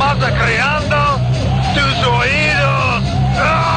masacreando tus oídos. ¡Ah!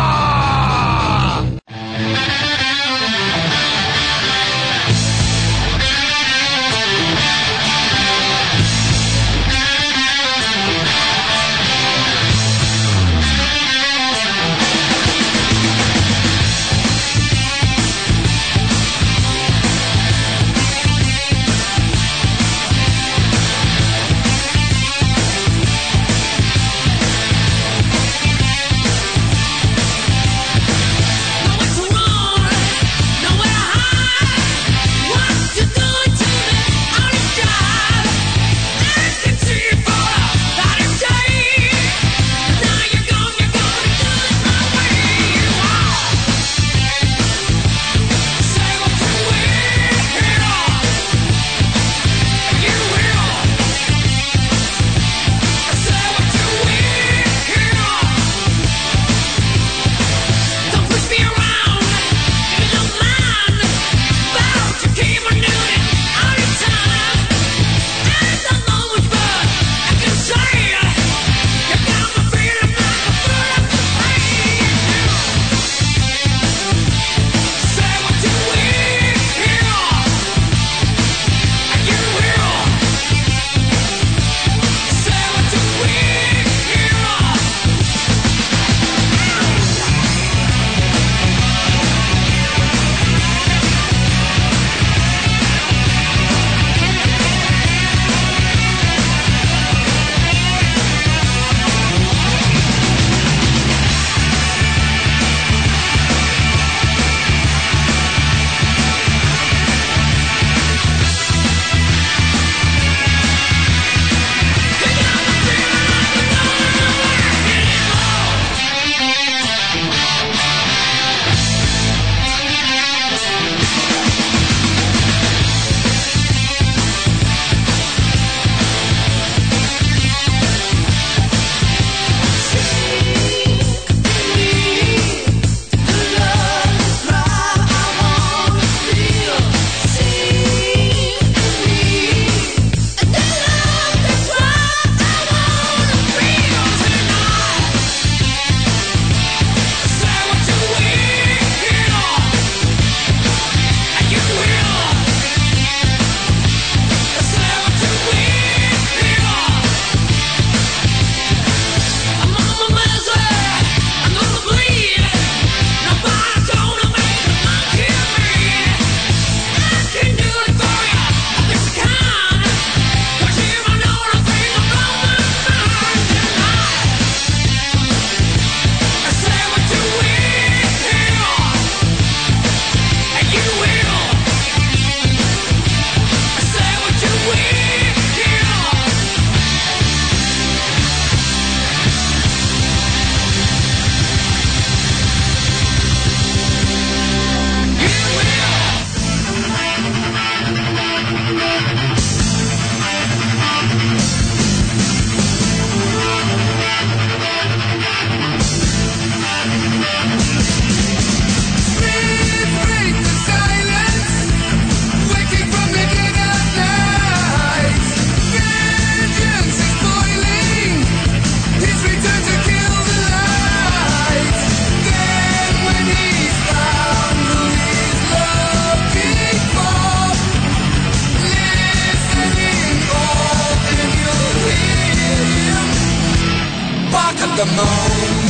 the moon.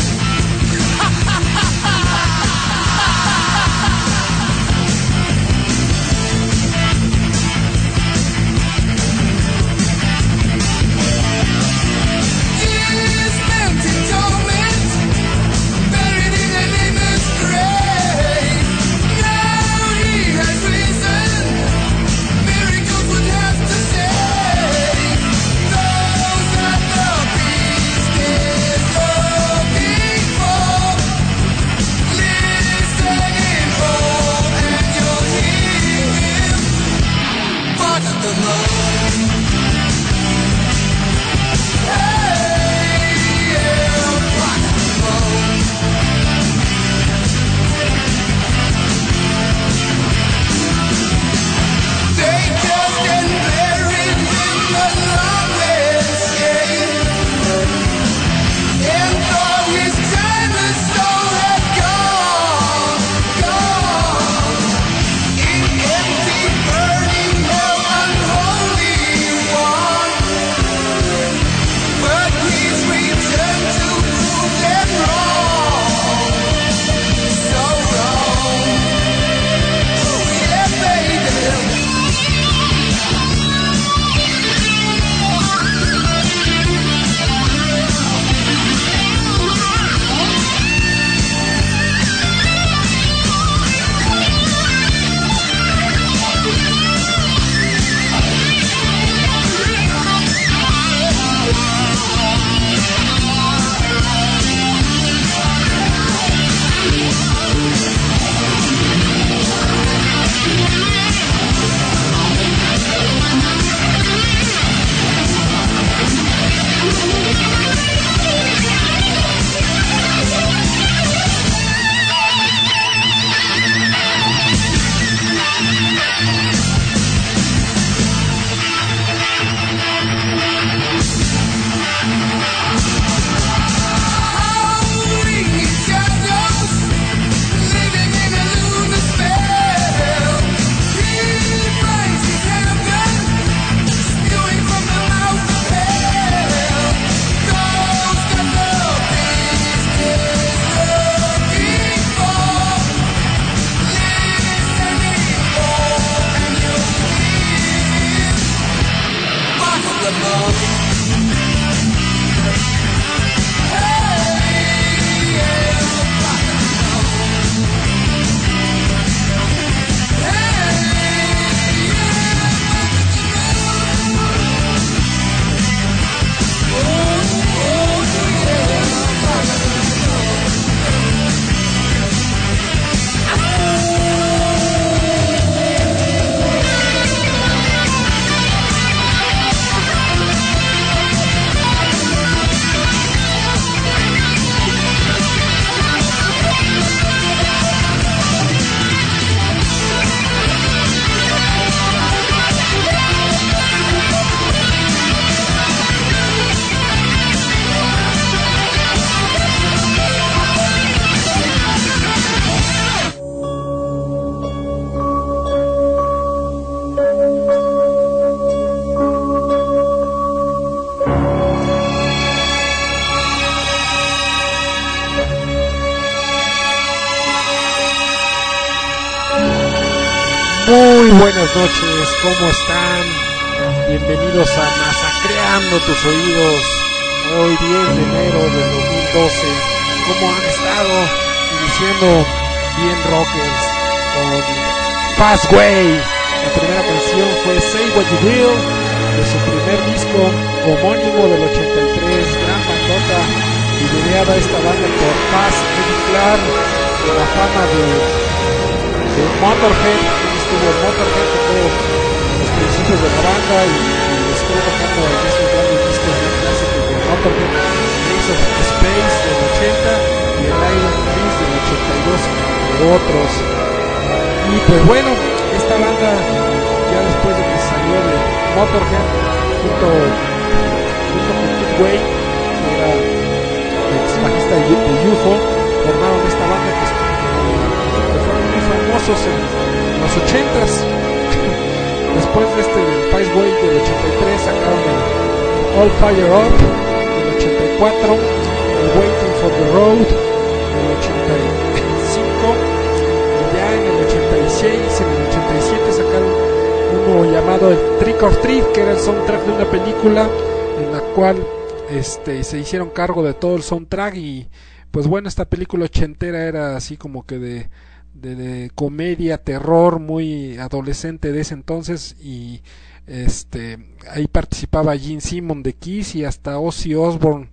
Muy buenas noches, ¿cómo están? Bienvenidos a Masacreando tus oídos. Hoy 10 de enero del 2012. ¿Cómo han estado? Iniciando bien rockers con Fast Way. La primera canción fue Say What You Will, de su primer disco homónimo del 83. Gran bandota, liderada esta banda por Paz Eddie Clark, de la fama de Motorhead. Estuvo en Motorhead, tocó en los principios de la banda y estuvo tocando en estos grandes discos de clásicos de Motorhead, Ace of Space del 80 y el Iron Fist del 82, entre otros. Y pues bueno, esta banda ya después de que salió de Motorhead junto con Kid Way, que era el ex bajista de UFO, formaron esta banda que fueron muy famosos en los 80s. Después de Fast Way del 83 sacaron el All Fire Up del 84, el Waiting for the Road del 85, y ya en el 86, en el 87 sacaron uno llamado el Trick or Treat, que era el soundtrack de una película en la cual se hicieron cargo de todo el soundtrack. Y pues bueno, esta película ochentera era así como que de comedia, terror, muy adolescente de ese entonces, y ahí participaba Gene Simmons de Kiss y hasta Ozzy Osbourne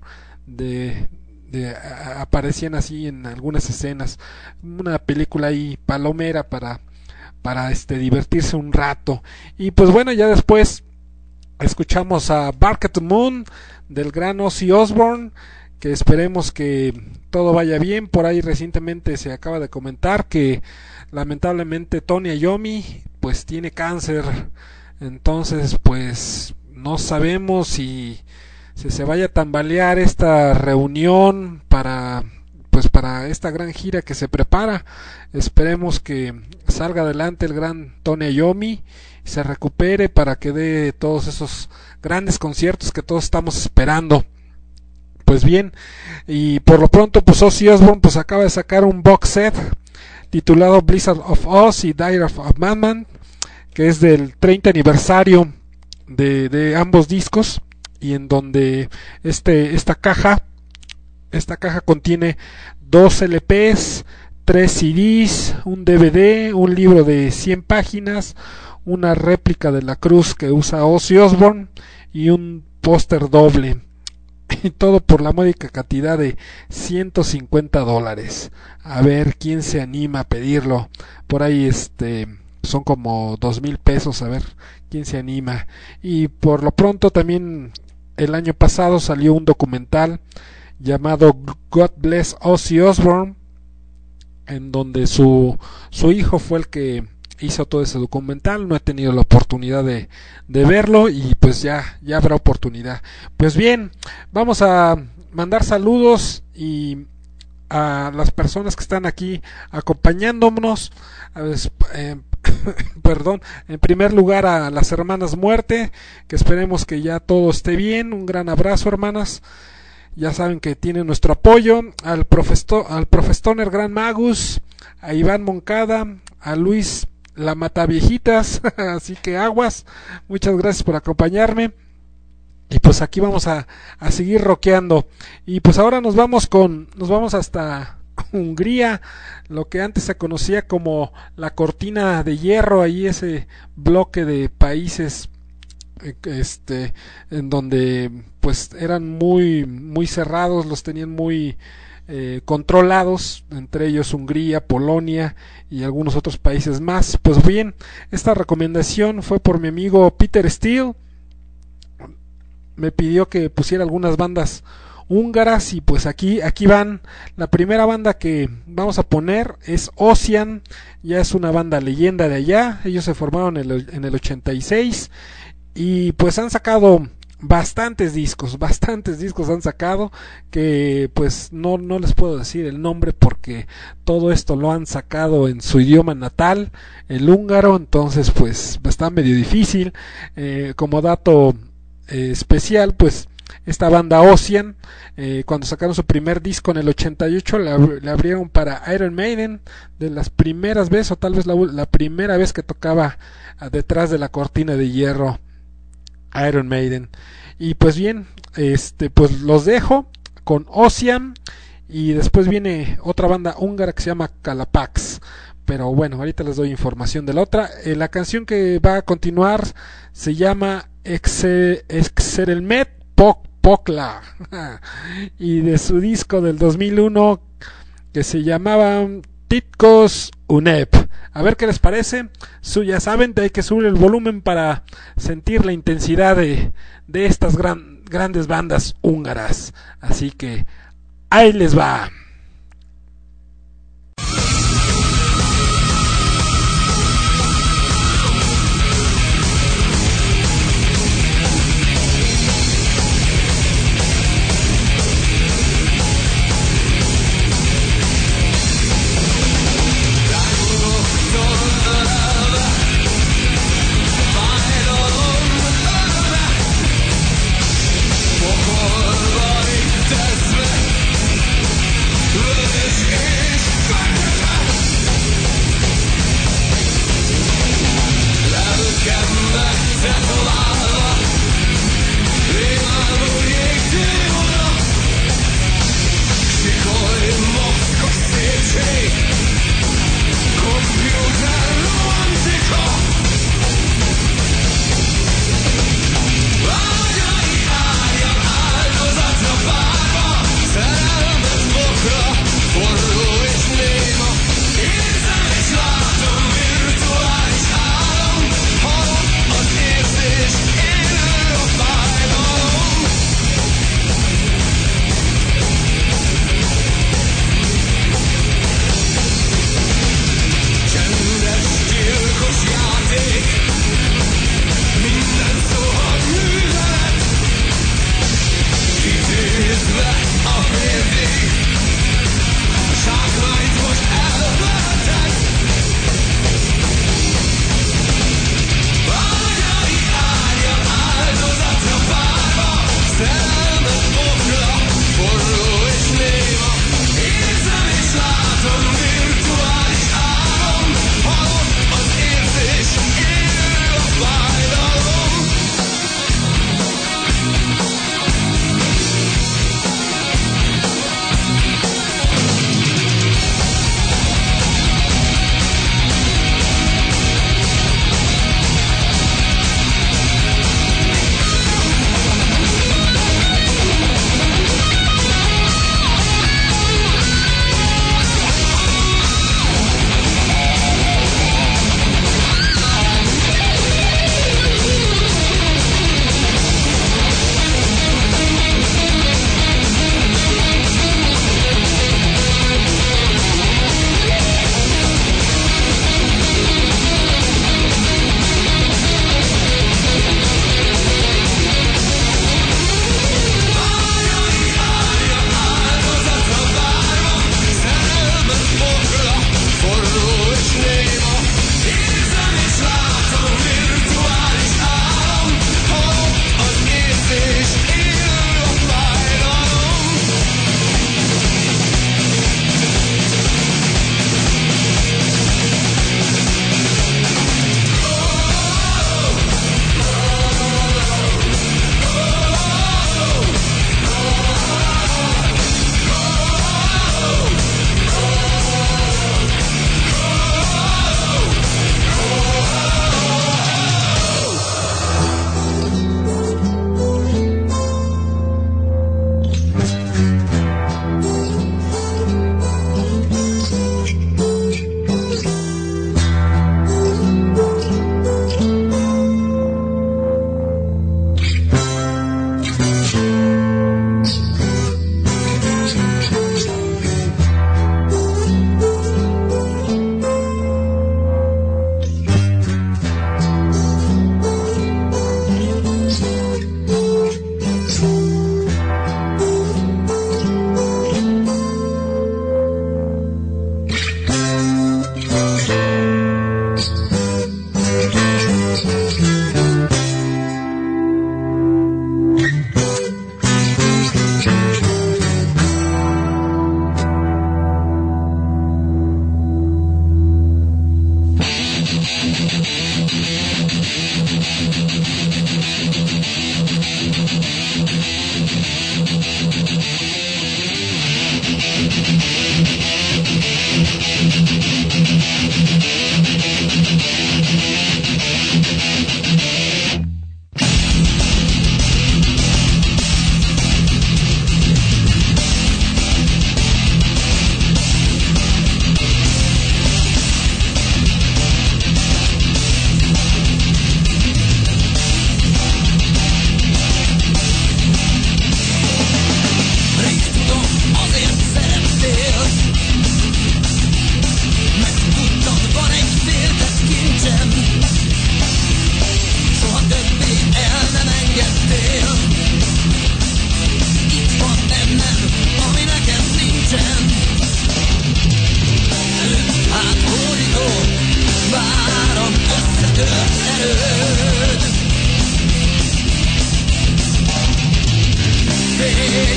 aparecían así en algunas escenas. Una película ahí palomera para divertirse un rato. Y pues bueno, ya después escuchamos a Bark at the Moon del gran Ozzy Osbourne, que esperemos que todo vaya bien. Por ahí recientemente se acaba de comentar que lamentablemente Tony Iommi pues tiene cáncer, entonces pues no sabemos si se vaya a tambalear esta reunión para esta gran gira que se prepara. Esperemos que salga adelante el gran Tony Iommi, se recupere para que dé todos esos grandes conciertos que todos estamos esperando. Pues bien, y por lo pronto pues Ozzy Osbourne pues acaba de sacar un box set titulado Blizzard of Oz y Diary of a Madman, que es del 30 aniversario de ambos discos, y en donde esta caja contiene 2 LPs, 3 CDs, un DVD, un libro de 100 páginas, una réplica de la cruz que usa Ozzy Osbourne y un póster doble. Y todo por la módica cantidad de $150. A ver quién se anima a pedirlo. Por ahí son como 2,000 pesos. A ver quién se anima. Y por lo pronto también el año pasado salió un documental llamado God Bless Ozzy Osbourne, en donde su hijo fue el que hizo todo ese documental. No he tenido la oportunidad de verlo, y pues ya habrá oportunidad. Pues bien, vamos a mandar saludos y a las personas que están aquí acompañándonos. Perdón, en primer lugar a las hermanas Muerte, que esperemos que ya todo esté bien. Un gran abrazo, hermanas. Ya saben que tienen nuestro apoyo. Al profesor Gran Magus, a Iván Moncada, a Luis La Mataviejitas, así que aguas. Muchas gracias por acompañarme. Y pues aquí vamos a seguir rockeando. Y pues ahora nos vamos hasta Hungría, lo que antes se conocía como la cortina de hierro, ahí ese bloque de países en donde pues eran muy muy cerrados, los tenían muy controlados, entre ellos Hungría, Polonia y algunos otros países más. Pues bien, esta recomendación fue por mi amigo Peter Steele. Me pidió que pusiera algunas bandas húngaras, y pues aquí van. La primera banda que vamos a poner es Ocean. Ya es una banda leyenda de allá. Ellos se formaron en el 86 y pues han sacado bastantes discos han sacado, que pues no les puedo decir el nombre porque todo esto lo han sacado en su idioma natal, el húngaro. Entonces pues está medio difícil. Como dato especial, pues esta banda Ocean, cuando sacaron su primer disco en el 88, le abrieron para Iron Maiden, de las primeras veces, o tal vez la primera vez que tocaba detrás de la cortina de hierro Iron Maiden. Y pues bien, pues los dejo con Ocean, y después viene otra banda húngara que se llama Kalapax. Pero bueno, ahorita les doy información de la otra. La canción que va a continuar se llama Exerelmet Pokla y de su disco del 2001 que se llamaba Titkos Unep. A ver qué les parece. Ya saben, hay que subir el volumen para sentir la intensidad de estas grandes bandas húngaras. Así que ahí les va.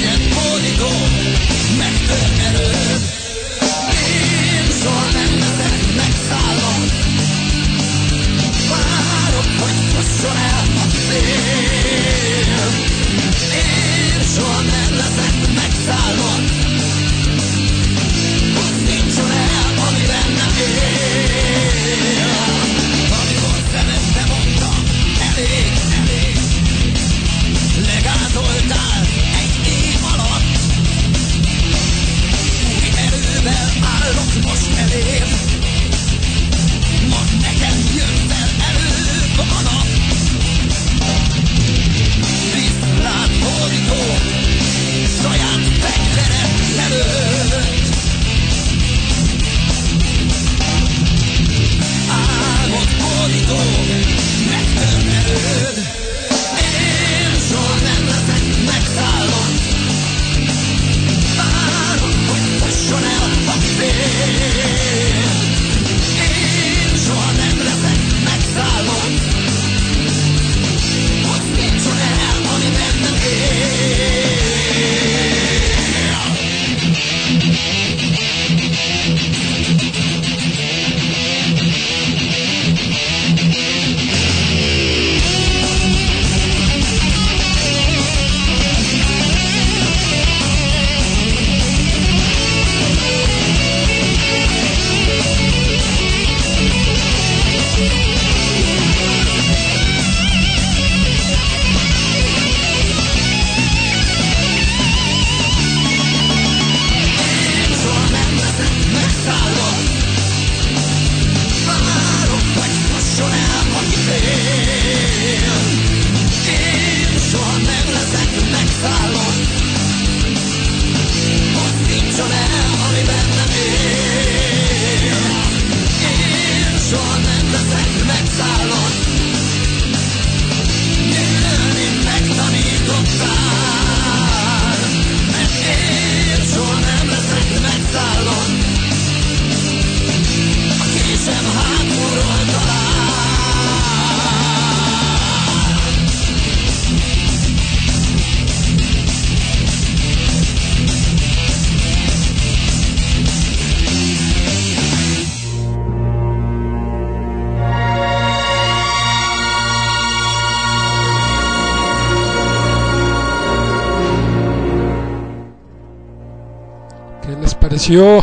pareció?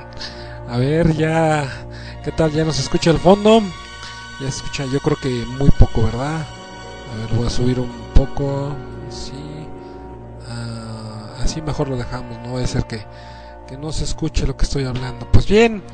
A ver, ya, ¿qué tal? ¿Ya nos escucha el fondo? Ya se escucha, yo creo que muy poco, ¿verdad? A ver, voy a subir un poco. Sí, así mejor lo dejamos, no va a ser que no se escuche lo que estoy hablando. Pues bien,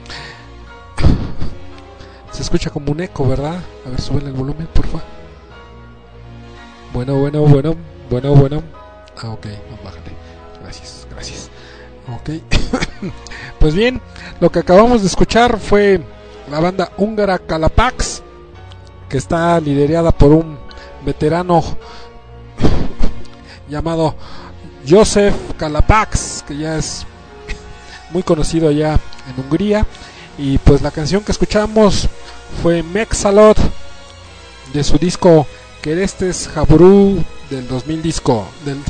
se escucha como un eco, ¿verdad? A ver, súbele el volumen, por favor. Bueno. Ah, ok, no, bájale. Gracias. Ok. Pues bien, lo que acabamos de escuchar fue la banda húngara Kalapax, que está liderada por un veterano llamado Joseph Kalapax, que ya es muy conocido allá en Hungría. Y pues la canción que escuchamos fue Mexalot, de su disco Kerestes Habru del 2005.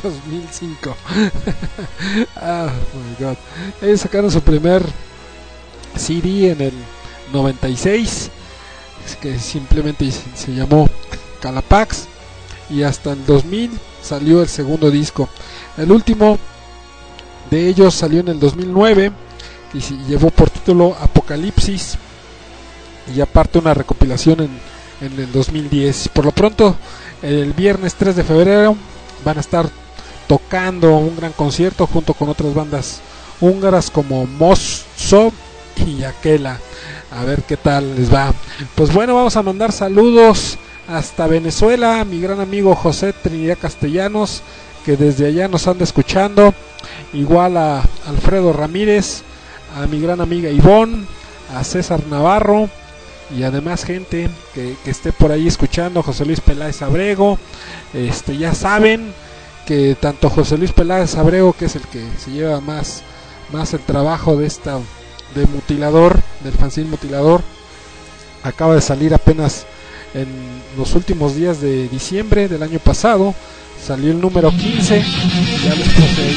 Oh my god. Ellos sacaron su primer CD en el 96, que simplemente se llamó Kalapax, y hasta el 2000 salió el segundo disco. El último de ellos salió en el 2009 y llevó por título Apocalipsis, y aparte una recopilación en el 2010. Por lo pronto, el viernes 3 de febrero van a estar tocando un gran concierto junto con otras bandas húngaras como Mosso y Aquela. A ver qué tal les va. Pues bueno, vamos a mandar saludos hasta Venezuela a mi gran amigo José Trinidad Castellanos, que desde allá nos anda escuchando. Igual a Alfredo Ramírez, a mi gran amiga Ivonne, a César Navarro y además gente que esté por ahí escuchando, José Luis Peláez Abrego. Ya saben que tanto José Luis Peláez Abrego, que es el que se lleva más el trabajo de Mutilador, del fanzine Mutilador, acaba de salir apenas en los últimos días de diciembre del año pasado, salió el número 15, ya les puse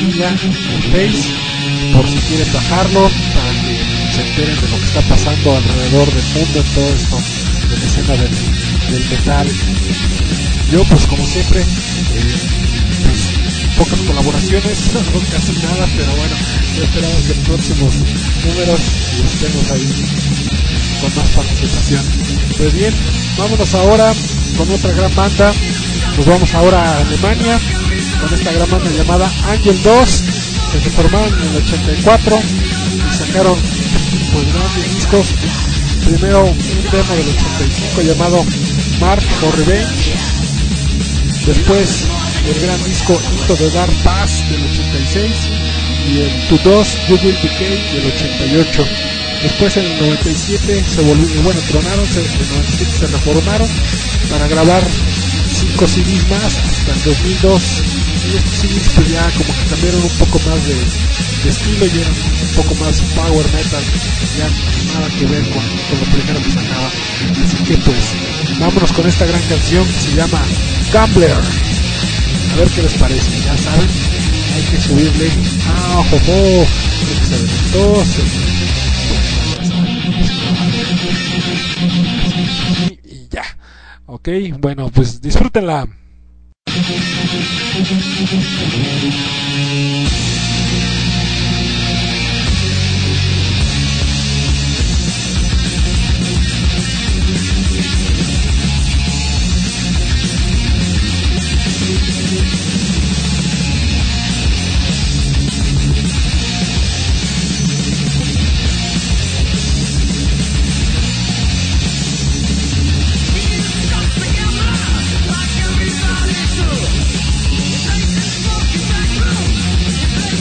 liga en Face, por si quieren bajarlo, para que se enteren de lo que está pasando alrededor del mundo en todo esto de la escena del metal. Yo pues como siempre, pues, pocas colaboraciones, no casi nada, pero bueno, yo esperamos que en próximos números estemos ahí con más participación. Pues bien, vámonos ahora con otra gran banda. Nos vamos ahora a Alemania con esta gran banda llamada Angel 2, que se formaron en el 84 y sacaron pues grandes discos. Primero un demo del 85 llamado Mark for Revenge, después el gran disco Into the Dark Past del 86 y el To Dust You Will Decay del 88. Después en el 97 se volvieron, tronaron, en el 97 se reformaron para grabar 5 CDs más hasta el 2002, y estos CDs pues ya como que cambiaron un poco más de estilo y eran un poco más power metal, ya nada que ver con lo primero que sacaba. Así que pues vámonos con esta gran canción que se llama Gambler. A ver qué les parece, ya saben, hay que subirle hay que saber entonces. Y ya, ok, bueno, pues disfrútenla. Like everybody should.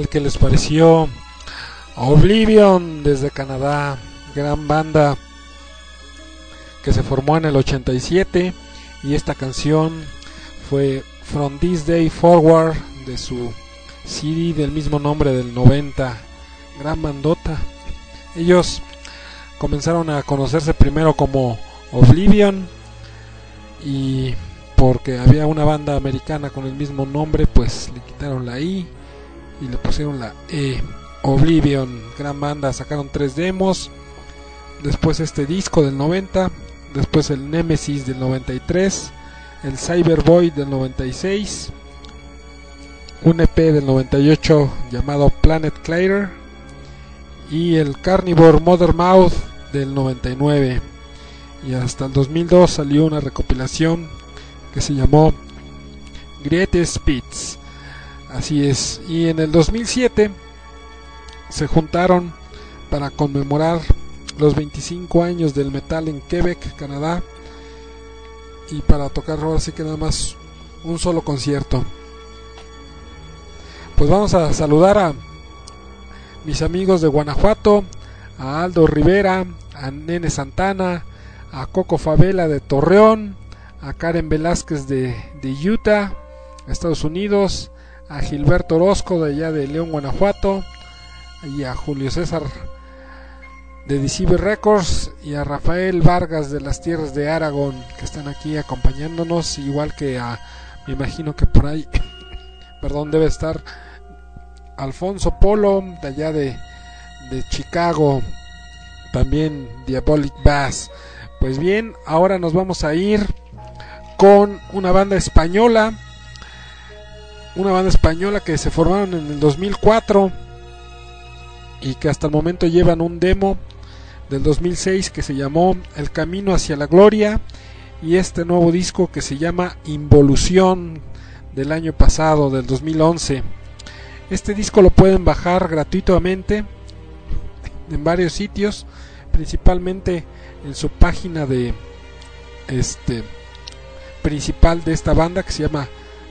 tal? ¿Qué les pareció Oblivion desde Canadá? Gran banda que se formó en el 87 y esta canción fue From This Day Forward de su CD del mismo nombre del 90. Gran bandota. Ellos comenzaron a conocerse primero como Oblivion y porque había una banda americana con el mismo nombre, pues le quitaron la I y le pusieron la E. Oblivion, gran banda, sacaron 3 demos, después este disco del 90, después el Nemesis del 93, el Cyberboy del 96, un EP del 98 llamado Planet Clatter y el Carnivore Mother Mouth del 99, y hasta el 2002 salió una recopilación que se llamó Greatest Hits. Así es. Y en el 2007 se juntaron para conmemorar los 25 años del metal en Quebec, Canadá, y para tocar ahora sí que nada más un solo concierto. Pues vamos a saludar a mis amigos de Guanajuato, a Aldo Rivera, a Nene Santana, a Coco Favela de Torreón, a Karen Velázquez de Utah, Estados Unidos, a Gilberto Orozco de allá de León, Guanajuato, y a Julio César de DCB Records, y a Rafael Vargas de las tierras de Aragón, que están aquí acompañándonos, igual que a, me imagino que por ahí perdón, debe estar Alfonso Polo de allá de Chicago, también Diabolic Bass. Pues bien, ahora nos vamos a ir con una banda española que se formaron en el 2004 y que hasta el momento llevan un demo del 2006 que se llamó El Camino hacia la Gloria, y este nuevo disco que se llama Involución del año pasado, del 2011. Este disco lo pueden bajar gratuitamente en varios sitios, principalmente en su página de principal de esta banda, que se llama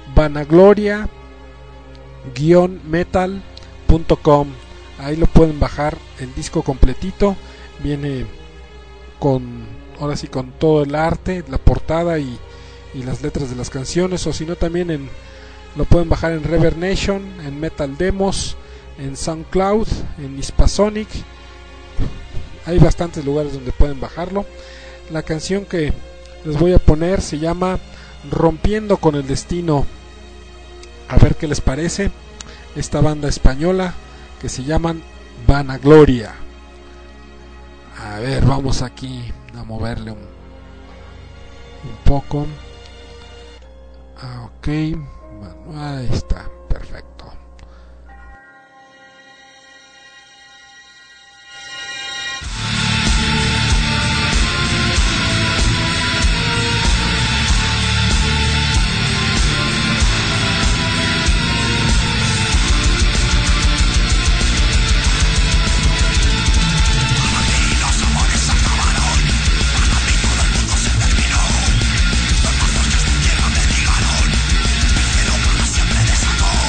vanagloria-metal.com. Ahí lo pueden bajar el disco completito. Viene con, ahora sí, con todo el arte, la portada y las letras de las canciones, o si no también lo pueden bajar en Reverb Nation, en Metal Demos, en SoundCloud, en Hispasonic. Hay bastantes lugares donde pueden bajarlo. La canción que les voy a poner se llama Rompiendo con el Destino. A ver qué les parece esta banda española que se llaman Vanagloria. A ver, vamos aquí a moverle un poco. Ok, bueno, ahí está, perfecto. Siempre desató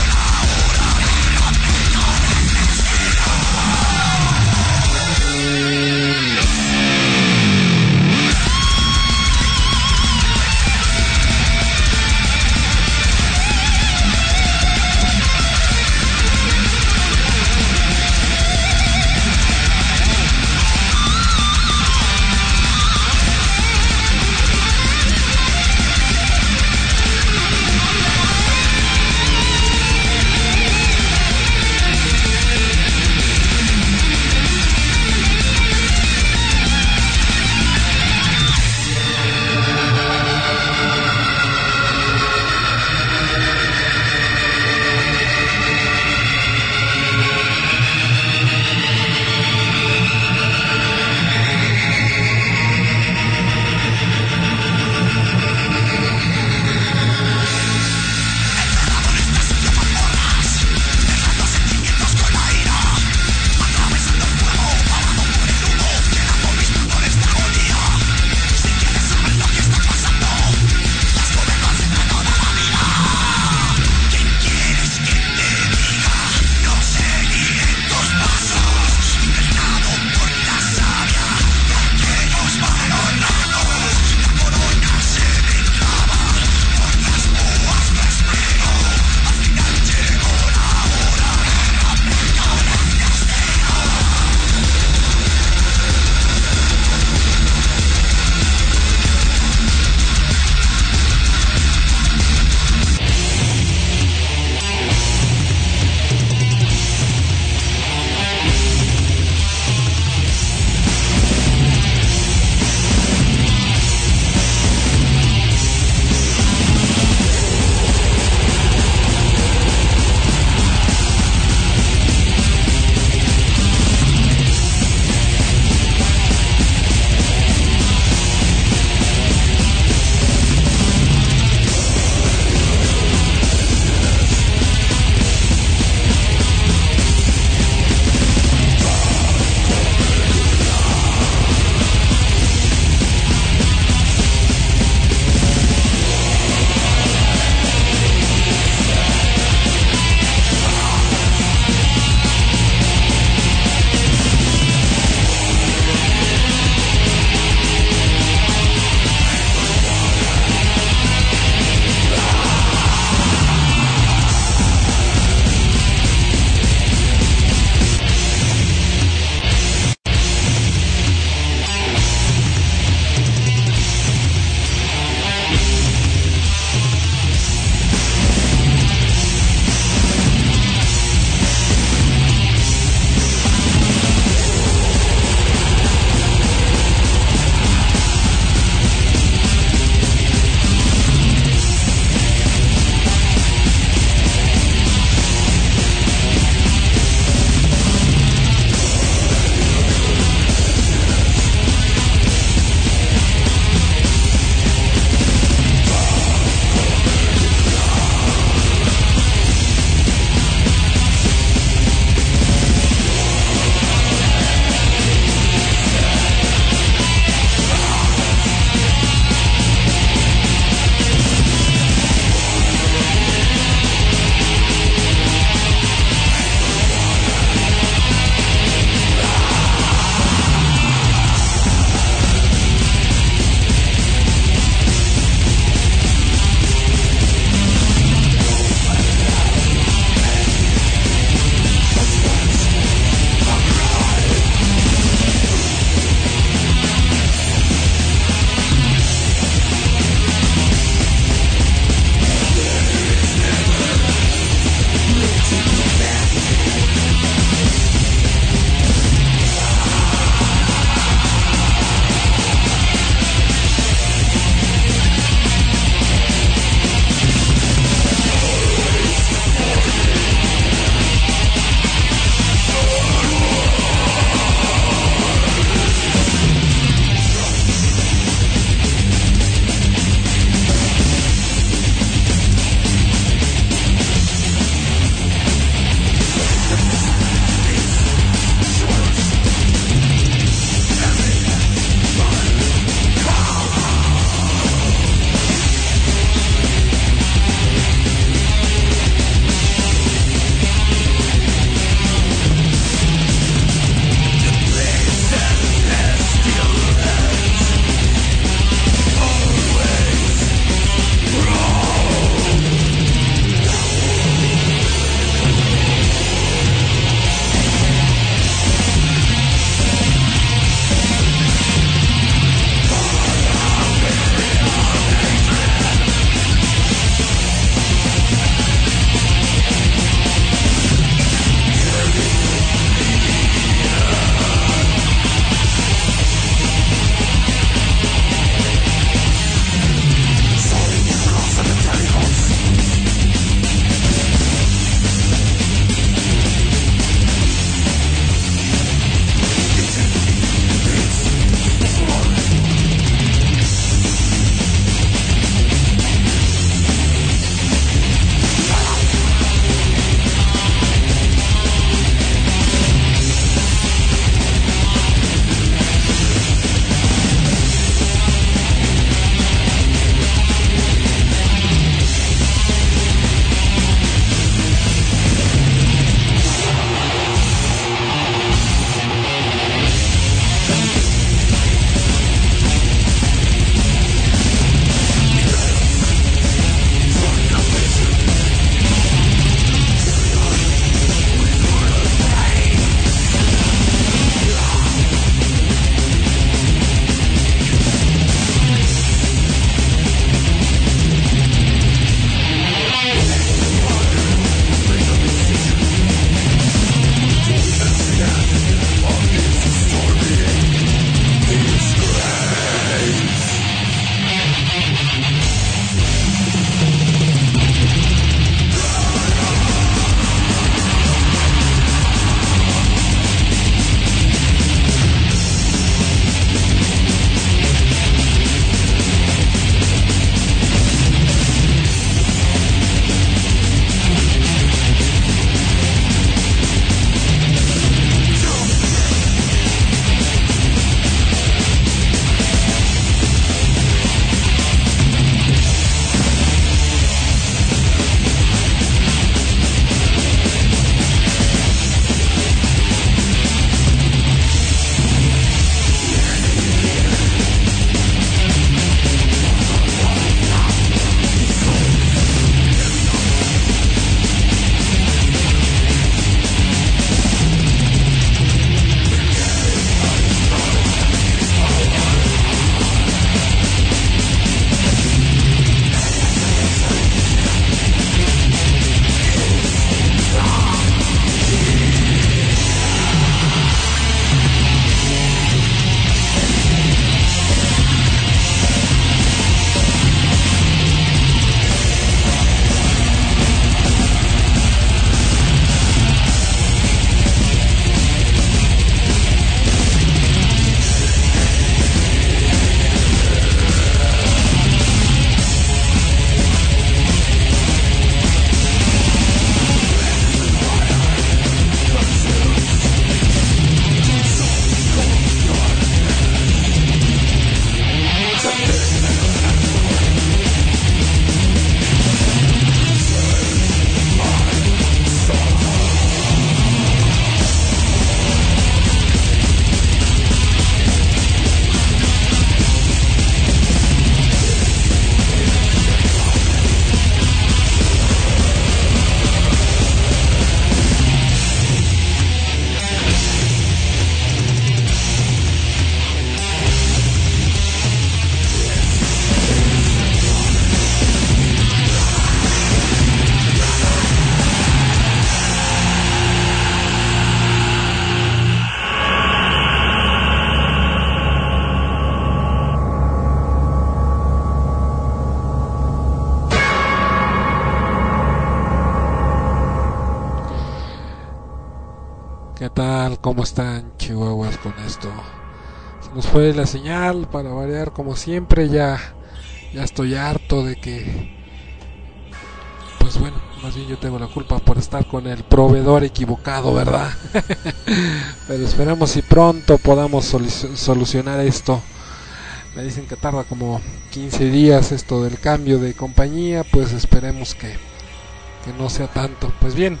¿Qué tal? ¿Cómo están, chihuahuas, con esto? Se nos fue la señal para variar como siempre. Ya estoy harto de que, pues bueno, más bien yo tengo la culpa por estar con el proveedor equivocado, ¿verdad? Pero esperemos si pronto podamos solucionar esto. Me dicen que tarda como 15 días esto del cambio de compañía, pues esperemos que no sea tanto. Pues bien,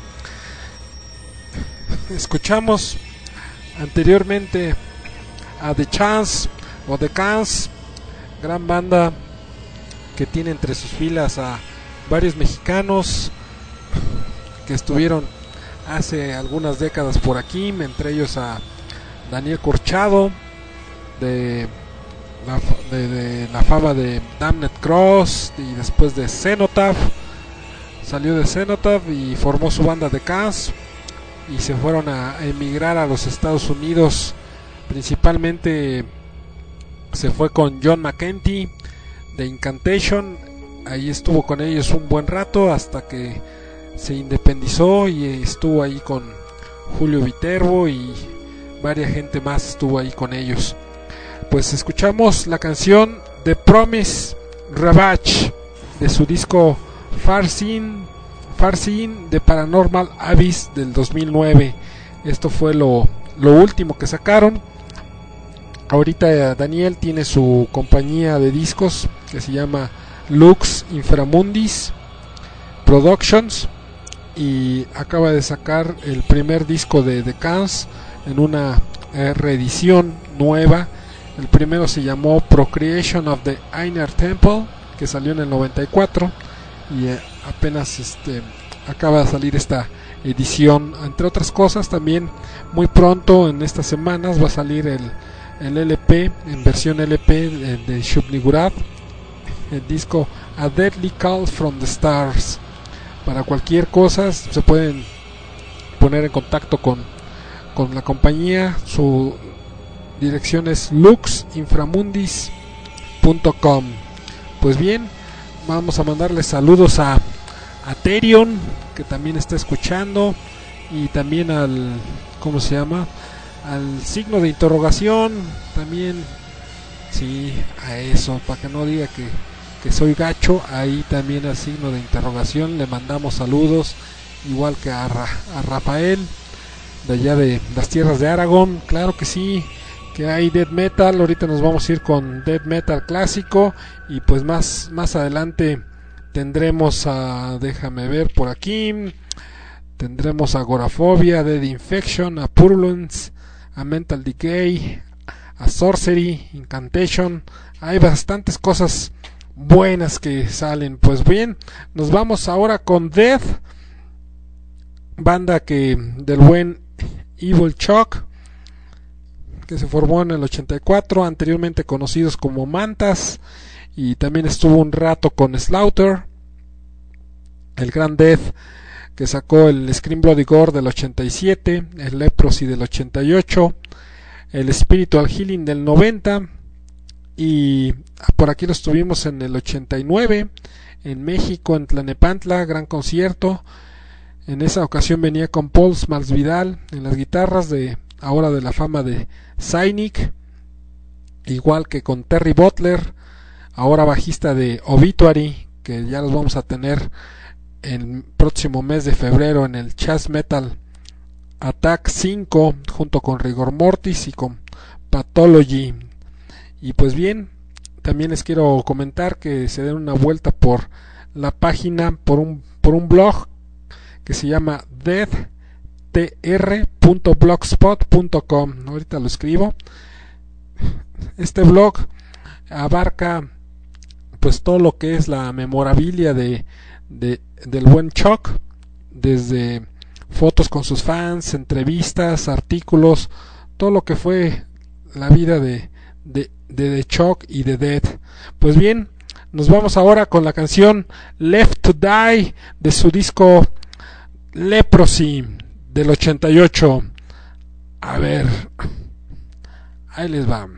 escuchamos anteriormente a The Chance o The Cans, gran banda que tiene entre sus filas a varios mexicanos que estuvieron hace algunas décadas por aquí, entre ellos a Daniel Corchado de la fama de Damned Cross, y después de Cenotaph, salió de Cenotaph y formó su banda The Cans y se fueron a emigrar a los Estados Unidos. Principalmente se fue con John McEntee de Incantation. Ahí estuvo con ellos un buen rato hasta que se independizó y estuvo ahí con Julio Viterbo y varias gente más estuvo ahí con ellos. Pues escuchamos la canción The Promise Ravage de su disco Far Seen de Paranormal Abyss del 2009. Esto fue lo último que sacaron. Ahorita Daniel tiene su compañía de discos que se llama Lux Inframundis Productions y acaba de sacar el primer disco de The Cans en una reedición nueva. El primero se llamó Procreation of the Inner Temple, que salió en el 94 y apenas acaba de salir esta edición. Entre otras cosas, también muy pronto en estas semanas va a salir el LP, en versión LP de Shub Niggurath, el disco A Deadly Call from the Stars. Para cualquier cosa se pueden poner en contacto con la compañía. Su dirección es luxinframundis.com. Pues bien, vamos a mandarle saludos a Therion, que también está escuchando, y también al, ¿cómo se llama?, al signo de interrogación también. Sí, a eso, para que no diga que soy gacho, ahí también al signo de interrogación le mandamos saludos, igual que a Rafael de allá de las tierras de Aragón. Claro que sí, que hay death metal. Ahorita nos vamos a ir con death metal clásico y pues más adelante tendremos a, déjame ver por aquí, tendremos a Agorafobia, Dead Infection, a Purulence, a Mental Decay, a Sorcery, Incantation. Hay bastantes cosas buenas que salen. Pues bien, nos vamos ahora con Death, banda que del buen Evil Chuck, que se formó en el 84, anteriormente conocidos como Mantas, y también estuvo un rato con Slaughter. El gran Death, que sacó el Scream Bloody Gore del 87, el Leprosy del 88, el Spiritual Healing del 90, y por aquí los tuvimos en el 89 en México, en Tlanepantla, gran concierto. En esa ocasión venía con Paul Masvidal en las guitarras, ahora de la fama de Cynic, igual que con Terry Butler, ahora bajista de Obituary, que ya los vamos a tener el próximo mes de febrero en el Chas Metal Attack 5 junto con Rigor Mortis y con Pathology. Y pues bien, también les quiero comentar que se den una vuelta por la página, por un blog que se llama deathtr.blogspot.com. Ahorita lo escribo. Este blog abarca pues todo lo que es la memorabilia del buen Chuck, desde fotos con sus fans, entrevistas, artículos, todo lo que fue la vida de Chuck y de Death. Pues bien, nos vamos ahora con la canción Left to Die de su disco Leprosy del 88. A ver, ahí les va.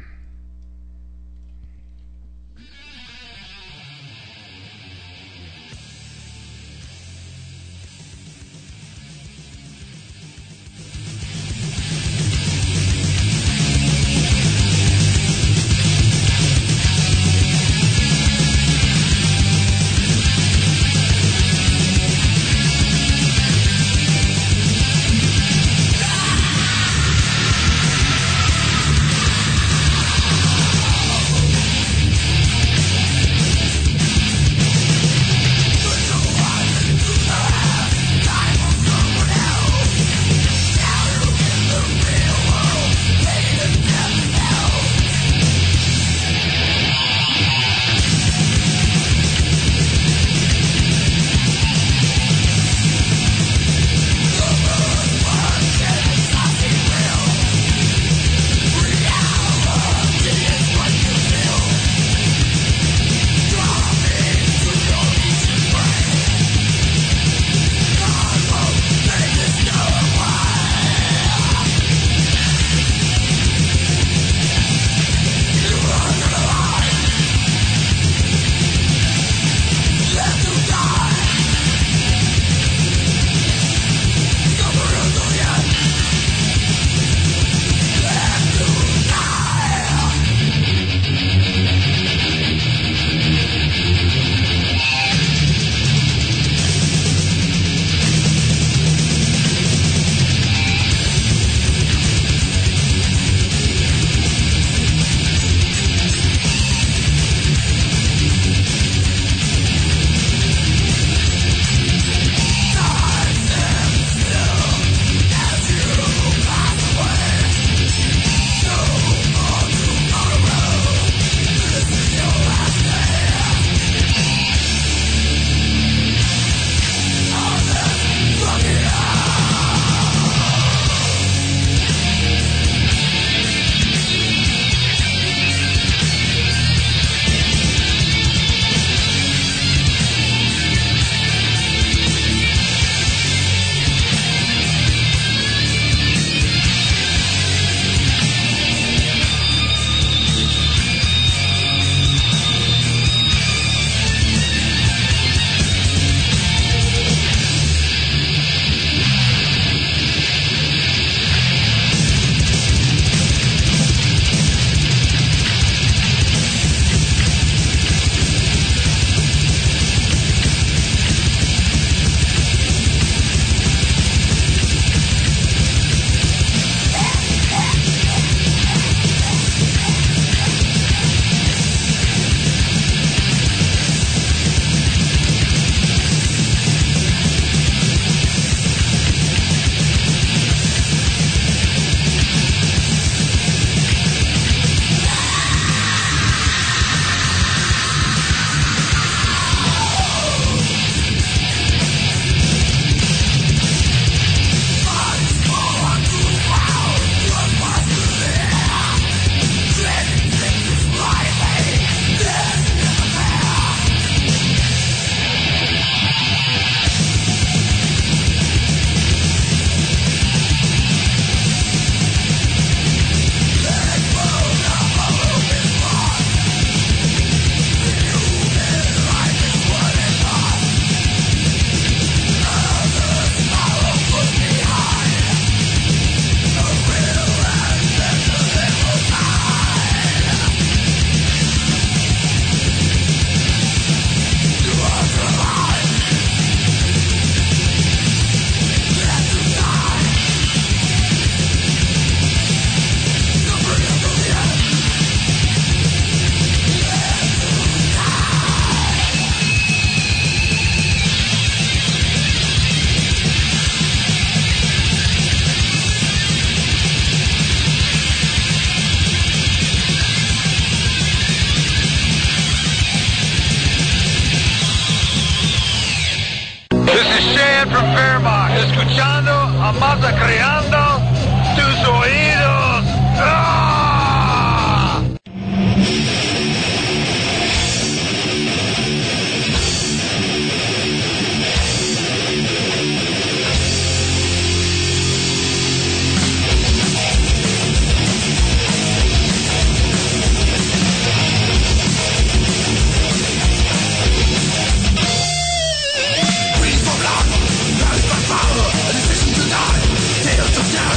from Fairmont, escuchando a masacreando tus oídos. ¡Ah! Power, a decision to die. Tales of death.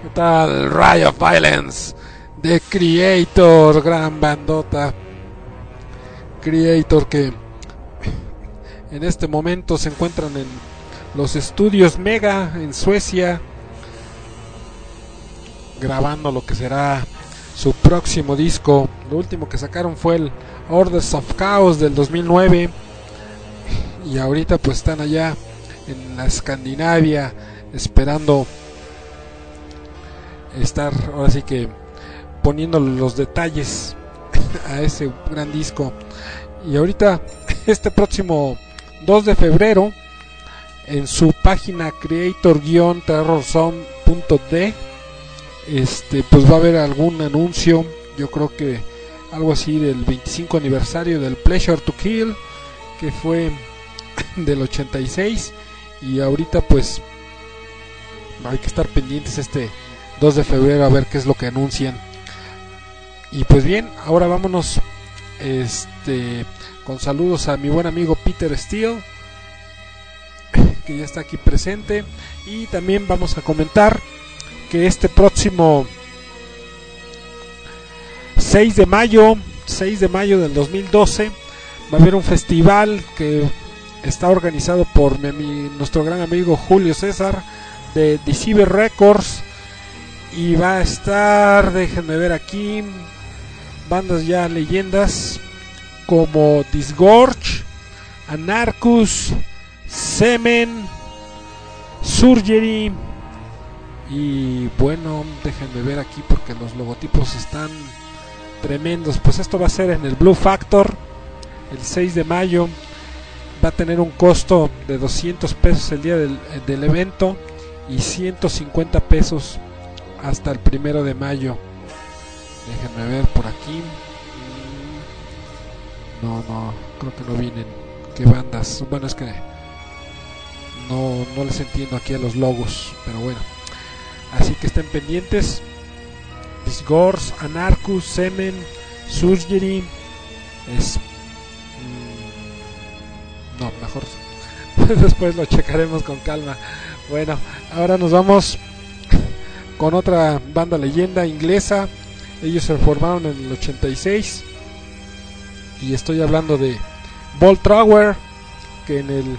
¿Qué tal? Riot of Violence de Creator, gran bandota. Creator que en este momento se encuentran en los estudios Mega en Suecia, grabando lo que será su próximo disco. Lo último que sacaron fue el Orders of Chaos del 2009 y ahorita pues están allá en la Escandinavia esperando estar ahora sí que poniendo los detalles a ese gran disco. Y ahorita este próximo 2 de febrero en su página creator-terrorzone.de pues va a haber algún anuncio, yo creo que algo así del 25 aniversario del Pleasure to Kill, que fue del 86, y ahorita pues hay que estar pendientes este 2 de febrero a ver qué es lo que anuncian. Y pues bien, ahora vámonos con saludos a mi buen amigo Peter Steele, que ya está aquí presente, y también vamos a comentar que este próximo 6 de mayo del 2012 va a haber un festival que está organizado por nuestro gran amigo Julio César de Deceiver Records, y va a estar, déjenme ver aquí, bandas ya leyendas como Disgorge, Anarchus, Semen, Surgery, y bueno, déjenme ver aquí porque los logotipos están tremendos. Pues esto va a ser en el Blue Factor el 6 de mayo. Va a tener un costo de 200 pesos el día del evento y 150 pesos hasta el 1 de mayo. Déjenme ver por aquí. No, creo que no vienen. ¿Qué bandas? Bueno, es que no les entiendo aquí a los logos, pero bueno. Así que estén pendientes. Disgorge, Anarchus, Semen, Surgery. No, mejor después lo checaremos con calma. Bueno, ahora nos vamos con otra banda leyenda inglesa. Ellos se formaron en el 86 y estoy hablando de Bolt Thrower, que en el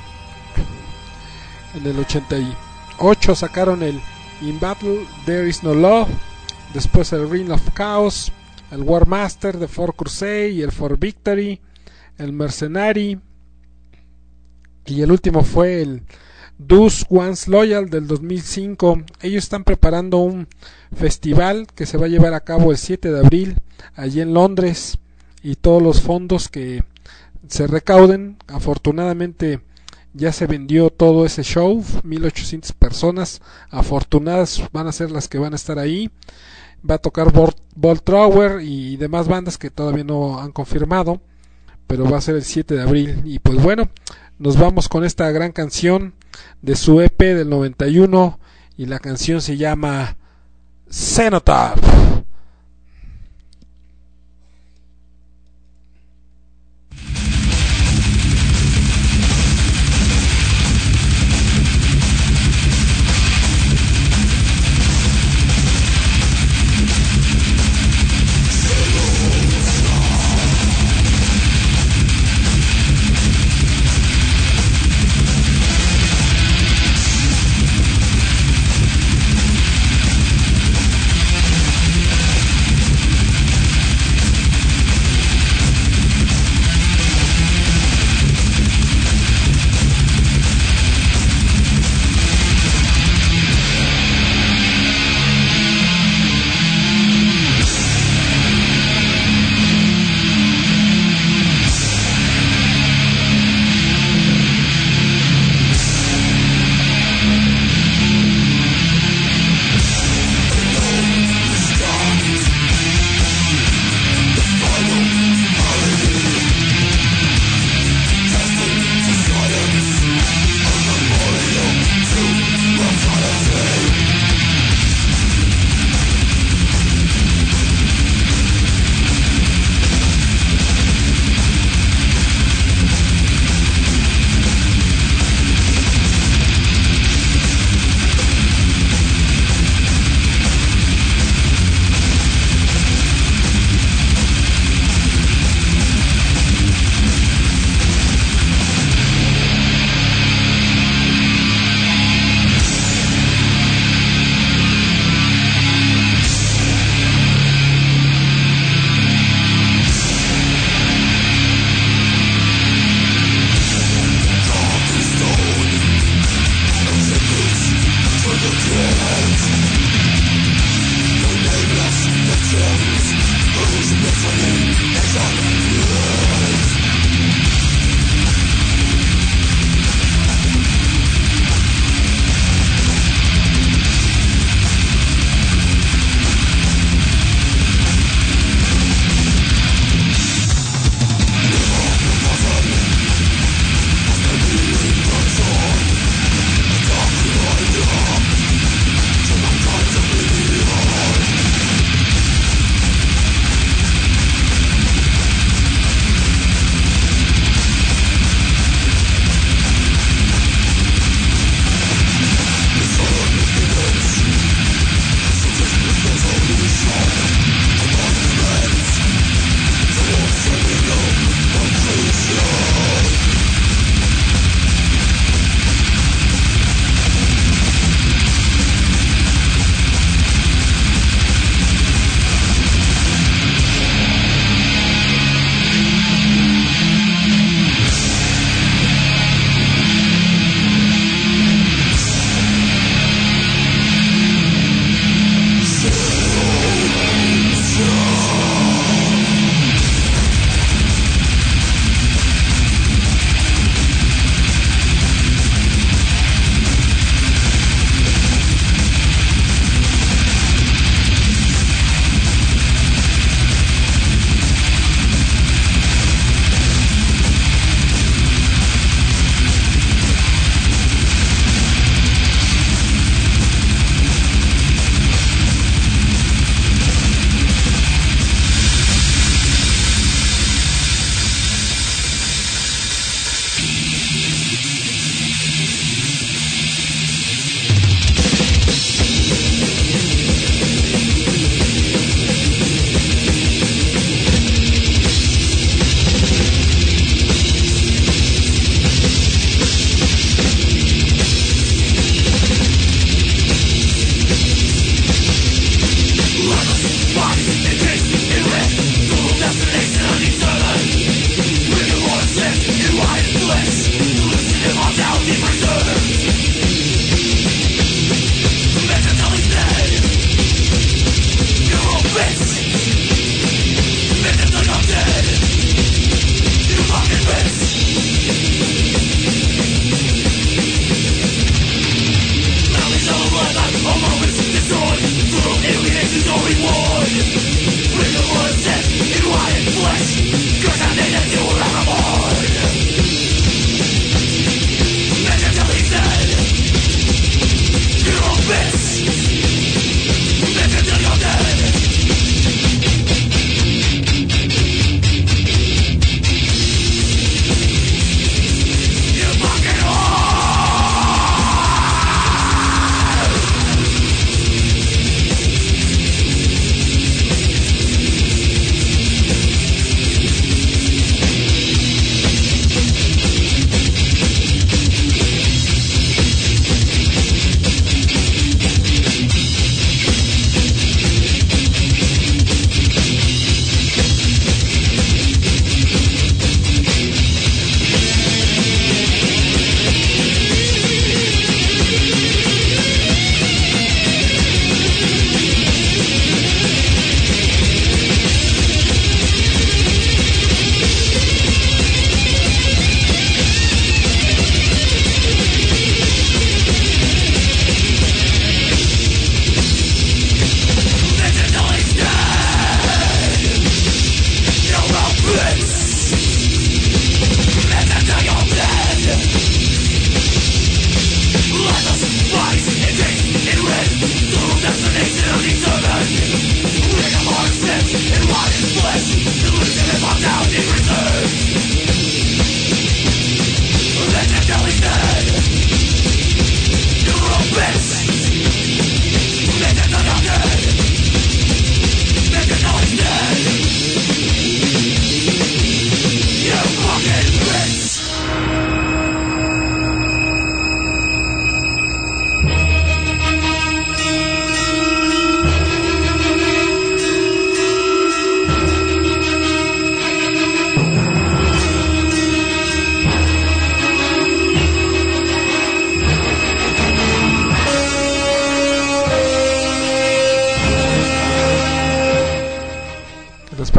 88 sacaron el In Battle There Is No Love, después el Ring of Chaos, el War Master, The For Crusade y el For Victory, el Mercenary, y el último fue el Those Once Loyal del 2005. Ellos están preparando un festival que se va a llevar a cabo el 7 de abril allí en Londres, y todos los fondos que se recauden, afortunadamente ya se vendió todo ese show, 1800 personas afortunadas van a ser las que van a estar ahí. Va a tocar Bolt Thrower y demás bandas que todavía no han confirmado, pero va a ser el 7 de abril. Y pues bueno, nos vamos con esta gran canción de su EP del 91, y la canción se llama Cenotaph.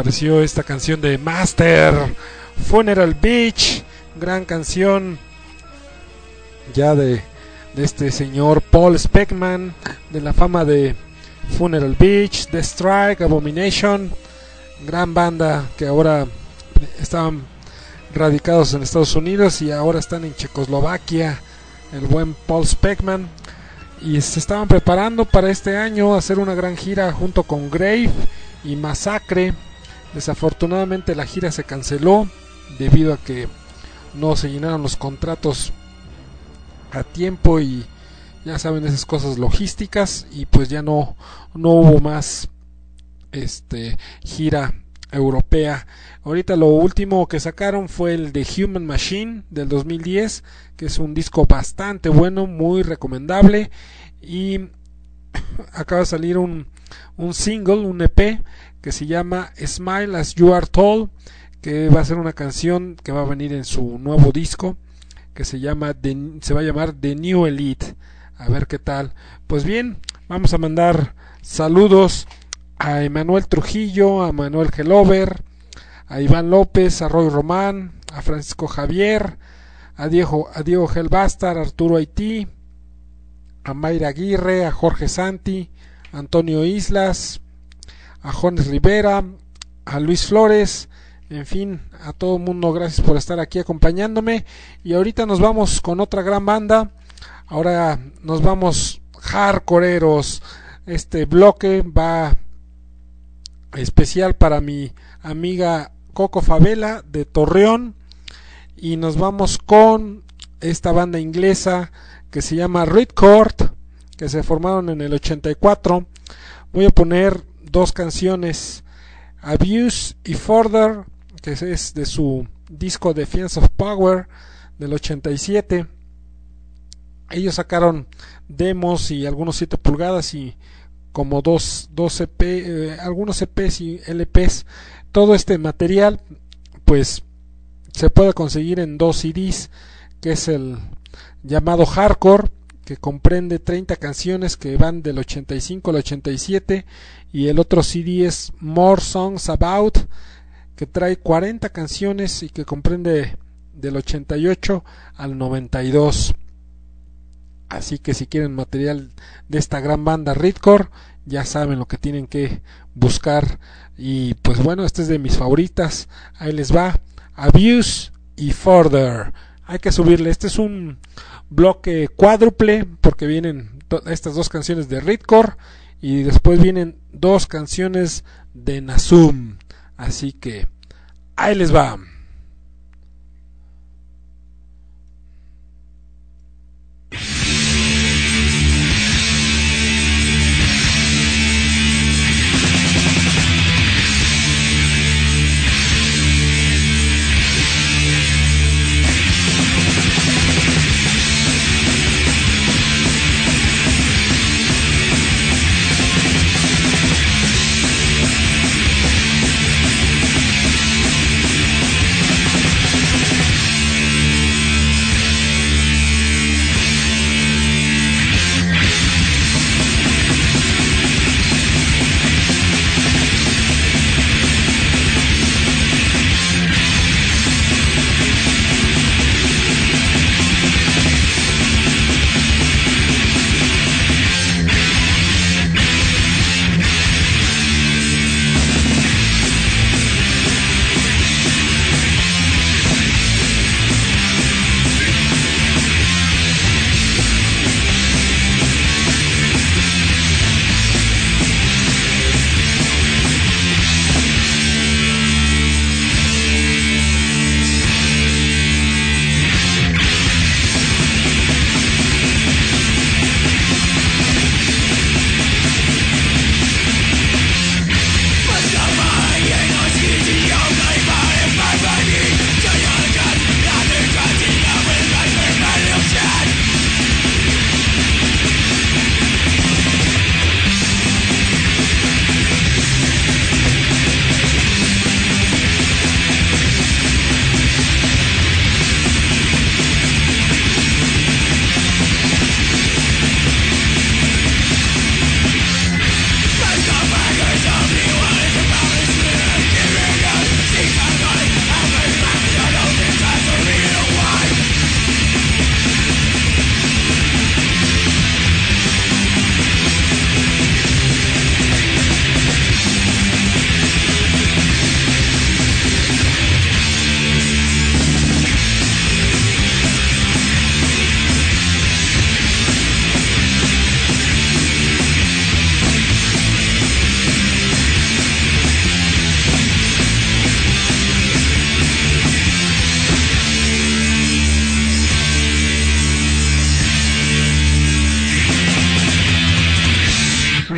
apareció esta canción de Master, Funeral Beach, gran canción ya de este señor Paul Speckman, de la fama de Funeral Beach, The Strike, Abomination, gran banda que ahora estaban radicados en Estados Unidos y ahora están en Checoslovaquia, el buen Paul Speckman, y se estaban preparando para este año hacer una gran gira junto con Grave y Massacre. Desafortunadamente la gira se canceló debido a que no se llenaron los contratos a tiempo y ya saben esas cosas logísticas, y pues ya no hubo más gira europea. Ahorita lo último que sacaron fue el de Human Machine del 2010, que es un disco bastante bueno, muy recomendable, y acaba de salir un single, un EP que se llama Smile As You Are Tall, que va a ser una canción que va a venir en su nuevo disco, que se va a llamar The New Elite. A ver qué tal. Pues bien, vamos a mandar saludos a Emanuel Trujillo, a Manuel Gelover, a Iván López, a Roy Román, a Francisco Javier, a Diego Gelbastar, a Arturo Haití, a Mayra Aguirre, a Jorge Santi, a Antonio Islas, a Jones Rivera, a Luis Flores, en fin, a todo el mundo, gracias por estar aquí acompañándome. Y ahorita nos vamos con otra gran banda. Ahora nos vamos hardcoreeros. Este bloque va especial para mi amiga Coco Favela de Torreón, y nos vamos con esta banda inglesa que se llama Ripcord, que se formaron en el 84. Voy a poner dos canciones, Abuse y Further, que es de su disco Defense of Power del 87. Ellos sacaron demos y algunos 7 pulgadas y como dos EP, algunos EPs y LPs. Todo este material pues se puede conseguir en 2 CDs, que es el llamado Hardcore, que comprende 30 canciones que van del 85 al 87, y el otro CD es More Songs About, que trae 40 canciones y que comprende del 88 al 92. Así que si quieren material de esta gran banda Ripcord, ya saben lo que tienen que buscar. Y pues bueno, este es de mis favoritas. Ahí les va, Abuse y Further. Hay que subirle, este es un bloque cuádruple porque vienen estas dos canciones de Ripcord y después vienen 2 canciones de Nasum. Así que ahí les va. We'll be right back.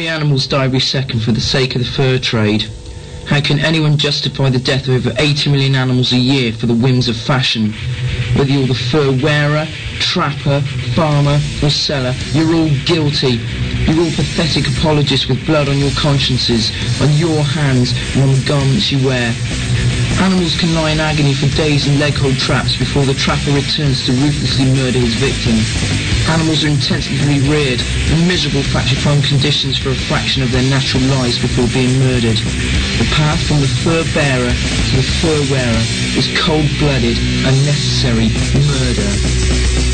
animals die every second for the sake of the fur trade. How can anyone justify the death of over 80 million animals a year for the whims of fashion? Whether you're the fur wearer, trapper, farmer or seller, you're all guilty. You're all pathetic apologists with blood on your consciences, on your hands and on the garments you wear. Animals can lie in agony for days in leg-hold traps before the trapper returns to ruthlessly murder his victim. Animals are intensively reared in miserable factory farm conditions for a fraction of their natural lives before being murdered. The path from the fur bearer to the fur wearer is cold-blooded, unnecessary murder.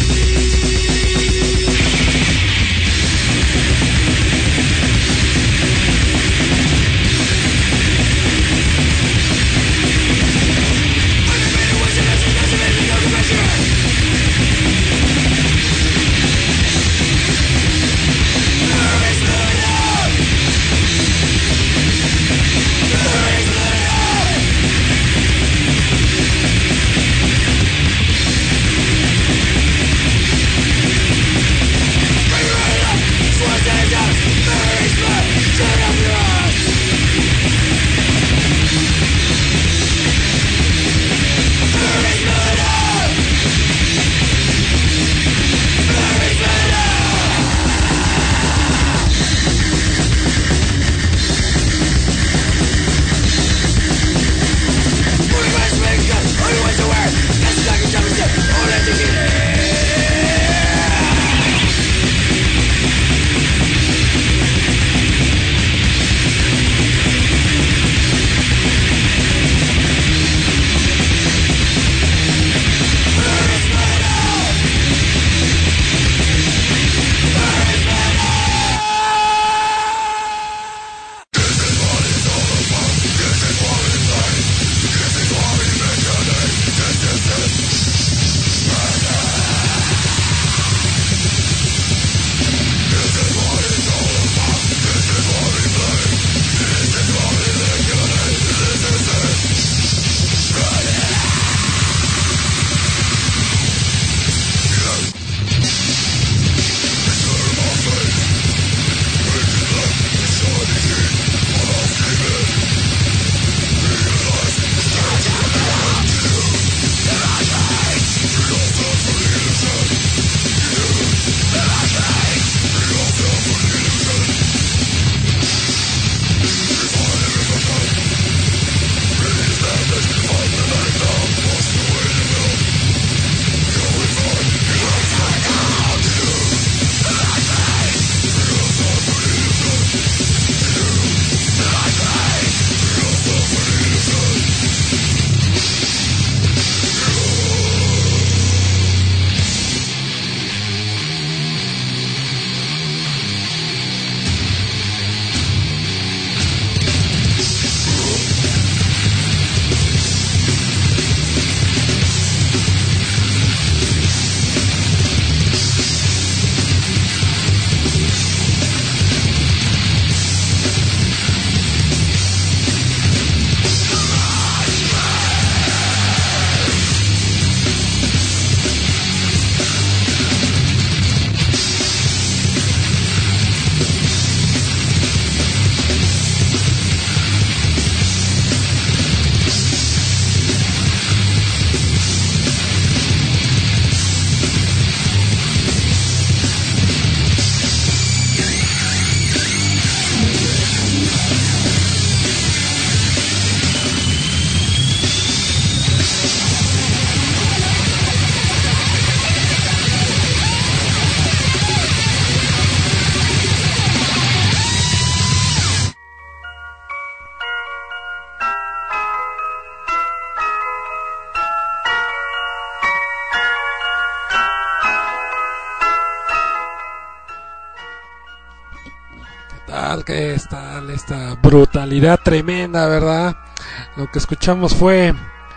¿Qué tal esta brutalidad tremenda, verdad? Lo que escuchamos fue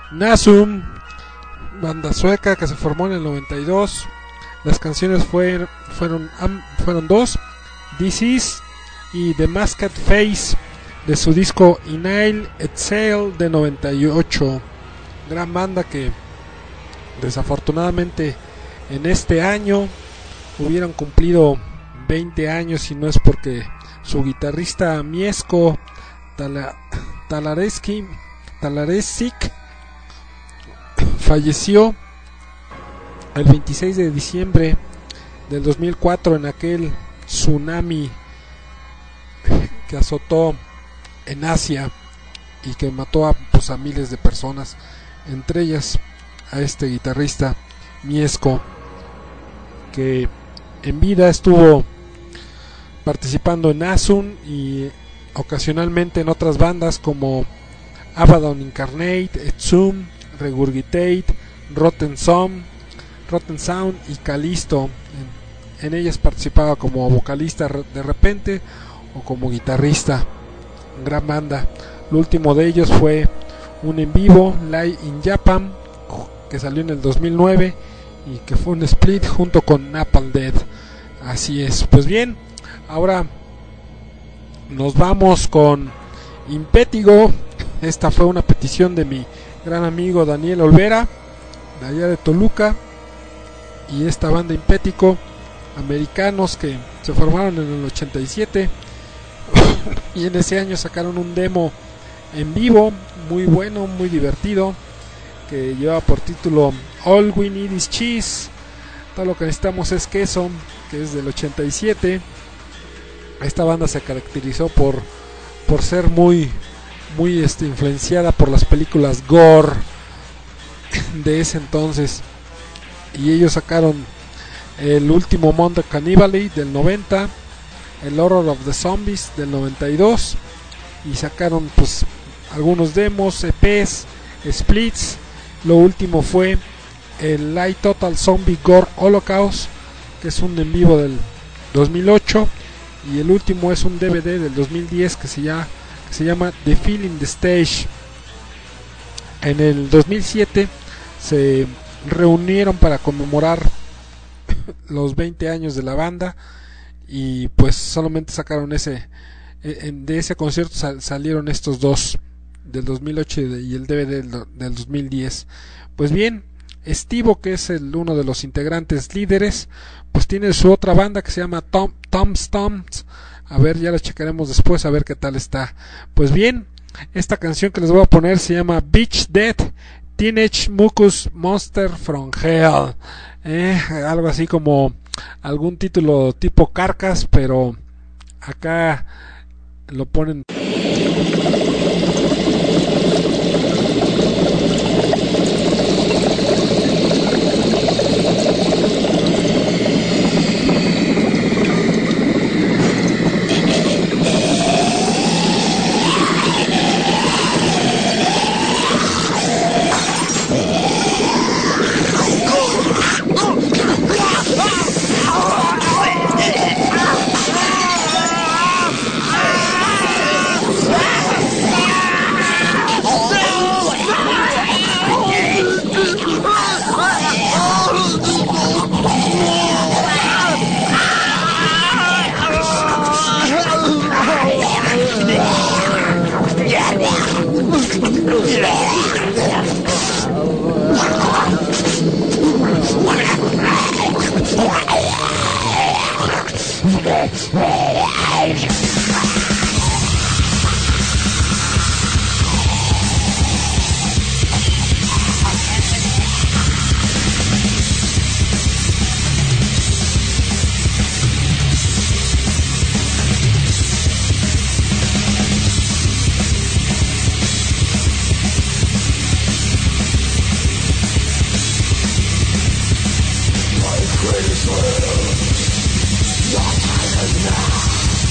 Nasum, banda sueca que se formó en el 92. Las canciones fueron dos, This Is y The Masked Face, de su disco Inhale Exhale de 98. Gran banda que desafortunadamente en este año hubieran cumplido 20 años, y no es porque su guitarrista Mieszko Talaresic falleció el 26 de diciembre del 2004 en aquel tsunami que azotó en Asia y que mató a miles de personas, entre ellas a este guitarrista Mieszko, que en vida estuvo participando en Asun y ocasionalmente en otras bandas como Abaddon Incarnate, Exhum, Regurgitate, Rotten Sound y Callisto. En ellas participaba como vocalista de repente o como guitarrista. Gran banda. Lo último de ellos fue un en vivo, Live in Japan, que salió en el 2009 y que fue un split junto con Napalm Death. Así es. Pues bien, ahora nos vamos con Impétigo. Esta fue una petición de mi gran amigo Daniel Olvera, de allá de Toluca, y esta banda Impético, americanos que se formaron en el 87 y en ese año sacaron un demo en vivo muy bueno, muy divertido, que lleva por título All We Need Is Cheese. Todo lo que necesitamos es queso, que es del 87. Esta banda se caracterizó por ser muy influenciada por las películas gore de ese entonces, y ellos sacaron el último Monster Cannibal del 90, el Horror of the Zombies del 92, y sacaron algunos demos, EPs, splits. Lo último fue el Light Total Zombie Gore Holocaust, que es un en vivo del 2008, y el último es un DVD del 2010 que se llama The Feeling the Stage. En el 2007 se reunieron para conmemorar los 20 años de la banda, y pues solamente sacaron de ese concierto salieron estos dos del 2008 y el DVD del 2010. Pues bien, Estivo, que es uno de los integrantes líderes, pues tiene su otra banda que se llama Tom Stomps. A ver, ya la checaremos después a ver qué tal está. Pues bien, esta canción que les voy a poner se llama Beach Dead Teenage Mucus Monster from Hell. Algo así como algún título tipo Carcass, pero acá lo ponen. Your time is now.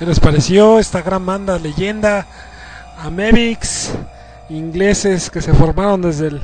les pareció esta gran banda leyenda? Amebix, ingleses que se formaron desde el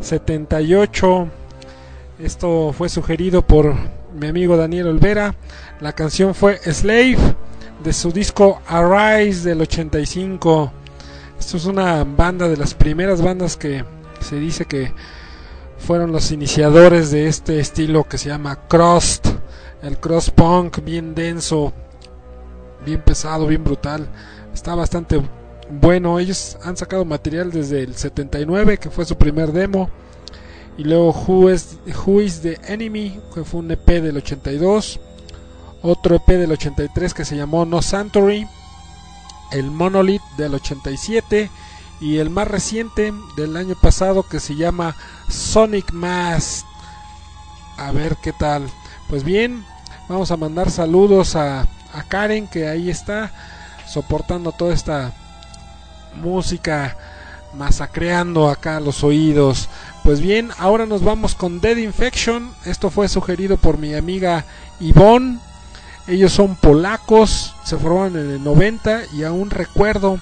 78. Esto fue sugerido por mi amigo Daniel Olvera. La canción fue Slave, de su disco Arise del 85. Esto es una banda de las primeras bandas que se dice que fueron los iniciadores de este estilo que se llama crust, el crust punk, bien denso, bien pesado, bien brutal. Está bastante bueno. Ellos han sacado material desde el 79, que fue su primer demo, y luego Who is the Enemy, que fue un EP del 82, otro EP del 83 que se llamó No Sanctuary, el Monolith del 87, y el más reciente del año pasado que se llama Sonic Mass. A ver qué tal. Pues bien, vamos a mandar saludos a Karen, que ahí está soportando toda esta música, masacreando acá los oídos. Pues bien, ahora nos vamos con Dead Infection. Esto fue sugerido por mi amiga Ivonne. Ellos son polacos, se formaron en el 90 y aún recuerdo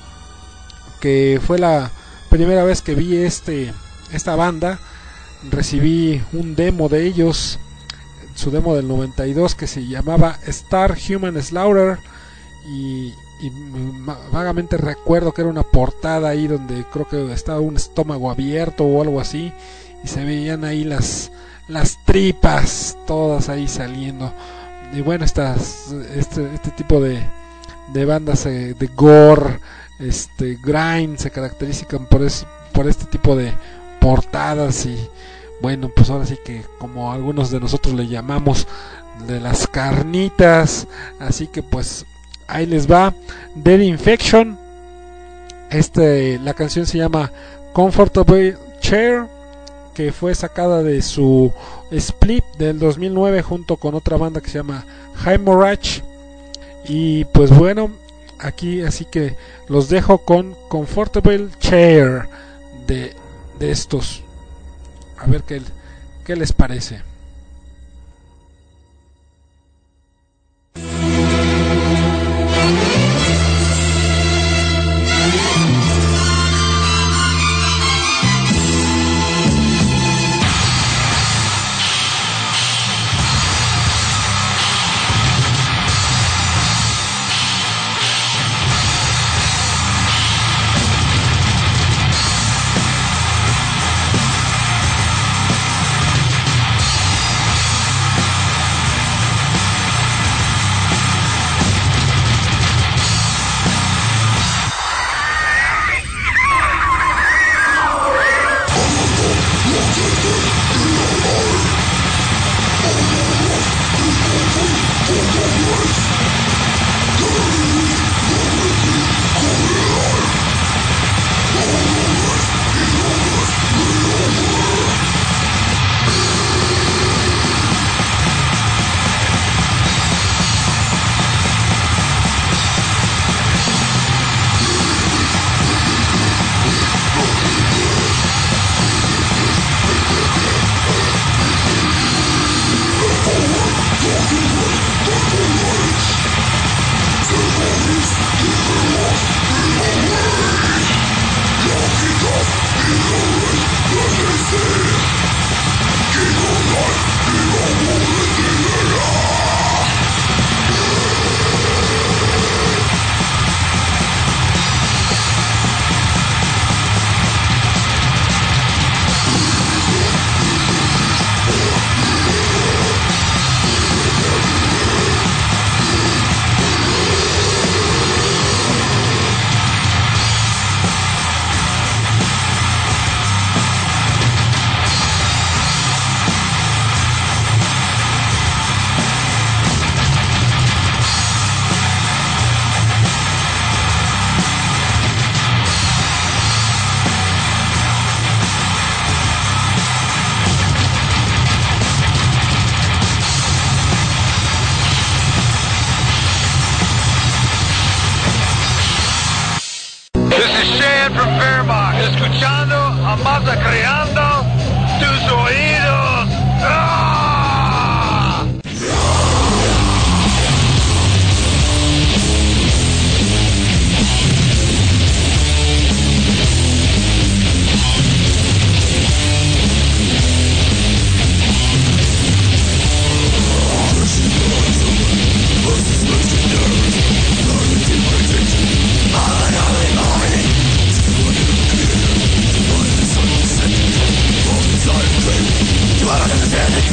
que fue la primera vez que vi esta banda. Recibí un demo de ellos, su demo del 92, que se llamaba Star Human Slaughter, y vagamente recuerdo que era una portada ahí donde creo que estaba un estómago abierto o algo así, y se veían ahí las tripas todas ahí saliendo. Y bueno, este tipo de bandas de gore, grind, se caracterizan por este tipo de portadas. Y bueno, pues ahora sí que, como algunos de nosotros le llamamos, de las carnitas. Así que pues ahí les va Dead Infection. La canción se llama Comfortable Chair, que fue sacada de su split del 2009 junto con otra banda que se llama Hemorrhage. Y pues bueno, aquí así que los dejo con Comfortable Chair de estos. A ver qué les parece. Masacreando tus oídos. ¡Ah!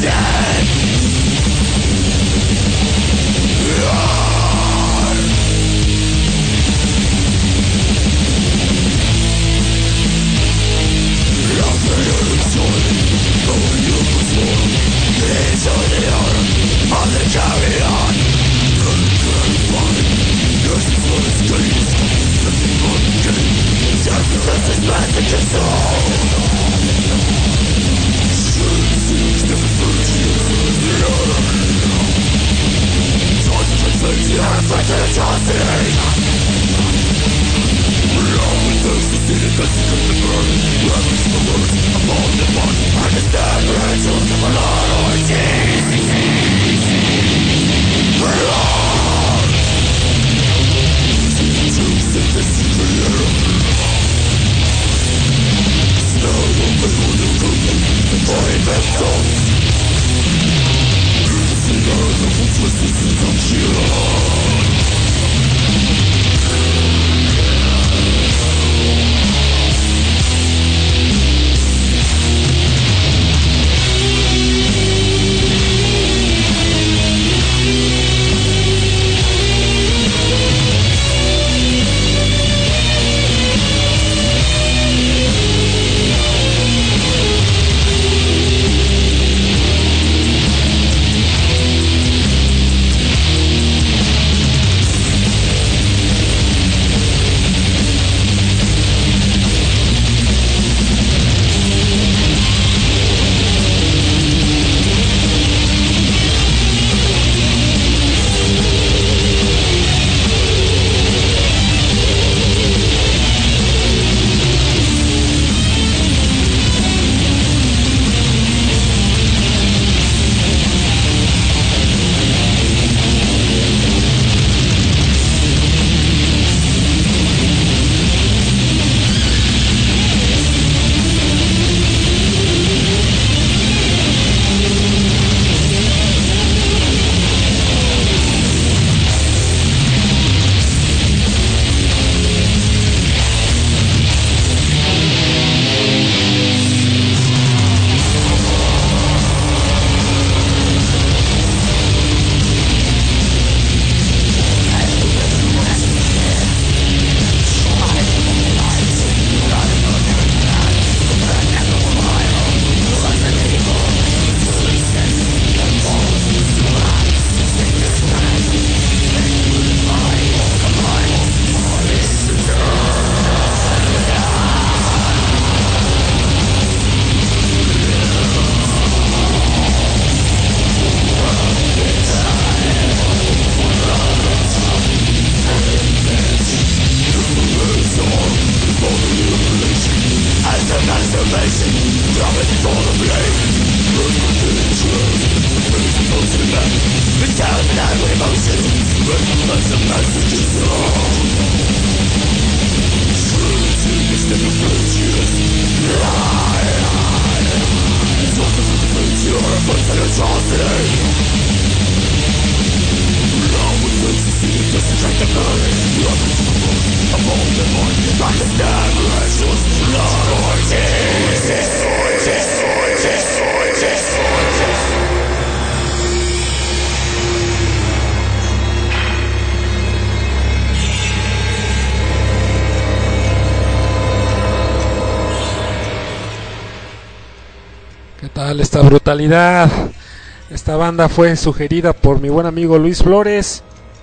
Esta brutalidad. Esta banda fue sugerida por mi buen amigo Luis Flores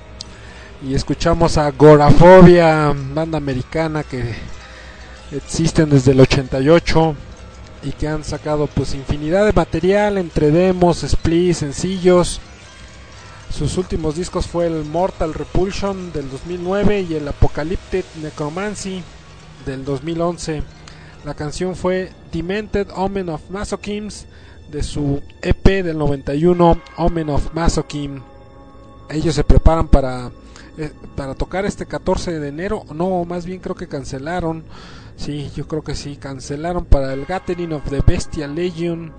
y escuchamos a Gorafobia, banda americana que existen desde el 88 y que han sacado pues infinidad de material entre demos, splits, sencillos. Sus últimos discos fue el Mortal Repulsion del 2009 y el Apocalyptic Necromancy del 2011. La canción fue Demented Omen of Masochism de su EP del 91, Omen of Masochism. Ellos se preparan para tocar este 14 de enero, no, más bien creo que cancelaron, sí, yo creo que sí, cancelaron para el Gathering of the Bestial Legion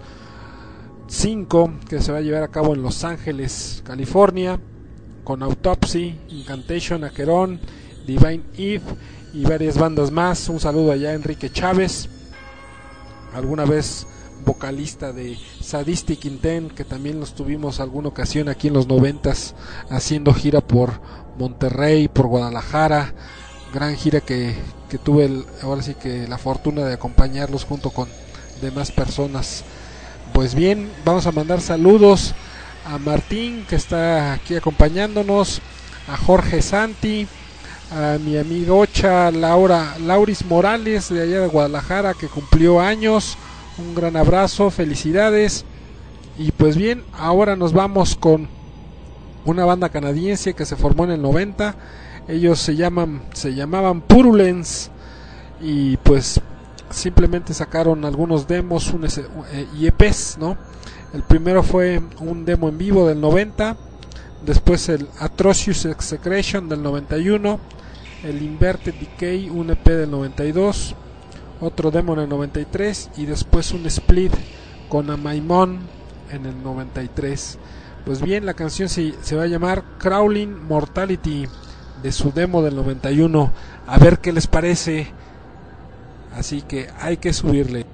5, que se va a llevar a cabo en Los Ángeles, California, con Autopsy, Incantation, Acheron, Divine Eve y varias bandas más. Un saludo allá a Enrique Chávez. Alguna vez vocalista de Sadistic Intent, que también los tuvimos alguna ocasión aquí en los 90s haciendo gira por Monterrey, por Guadalajara, gran gira que tuve ahora sí que la fortuna de acompañarlos junto con demás personas. Pues bien, vamos a mandar saludos a Martín, que está aquí acompañándonos, a Jorge Santi, a mi amiga Ocha Lauris Morales de allá de Guadalajara, que cumplió años. Un gran abrazo, felicidades. Y pues bien, ahora nos vamos con una banda canadiense que se formó en el 90. Ellos se llamaban Purulence, y pues simplemente sacaron algunos demos y EPs, ¿no? El primero fue un demo en vivo del 90, después el Atrocious Execration del 91, el Inverted Decay, un EP del 92, otro demo en el 93 y después un split con Amaimon en el 93. Pues bien, la canción se va a llamar Crawling Mortality, de su demo del 91. A ver qué les parece, así que hay que subirle.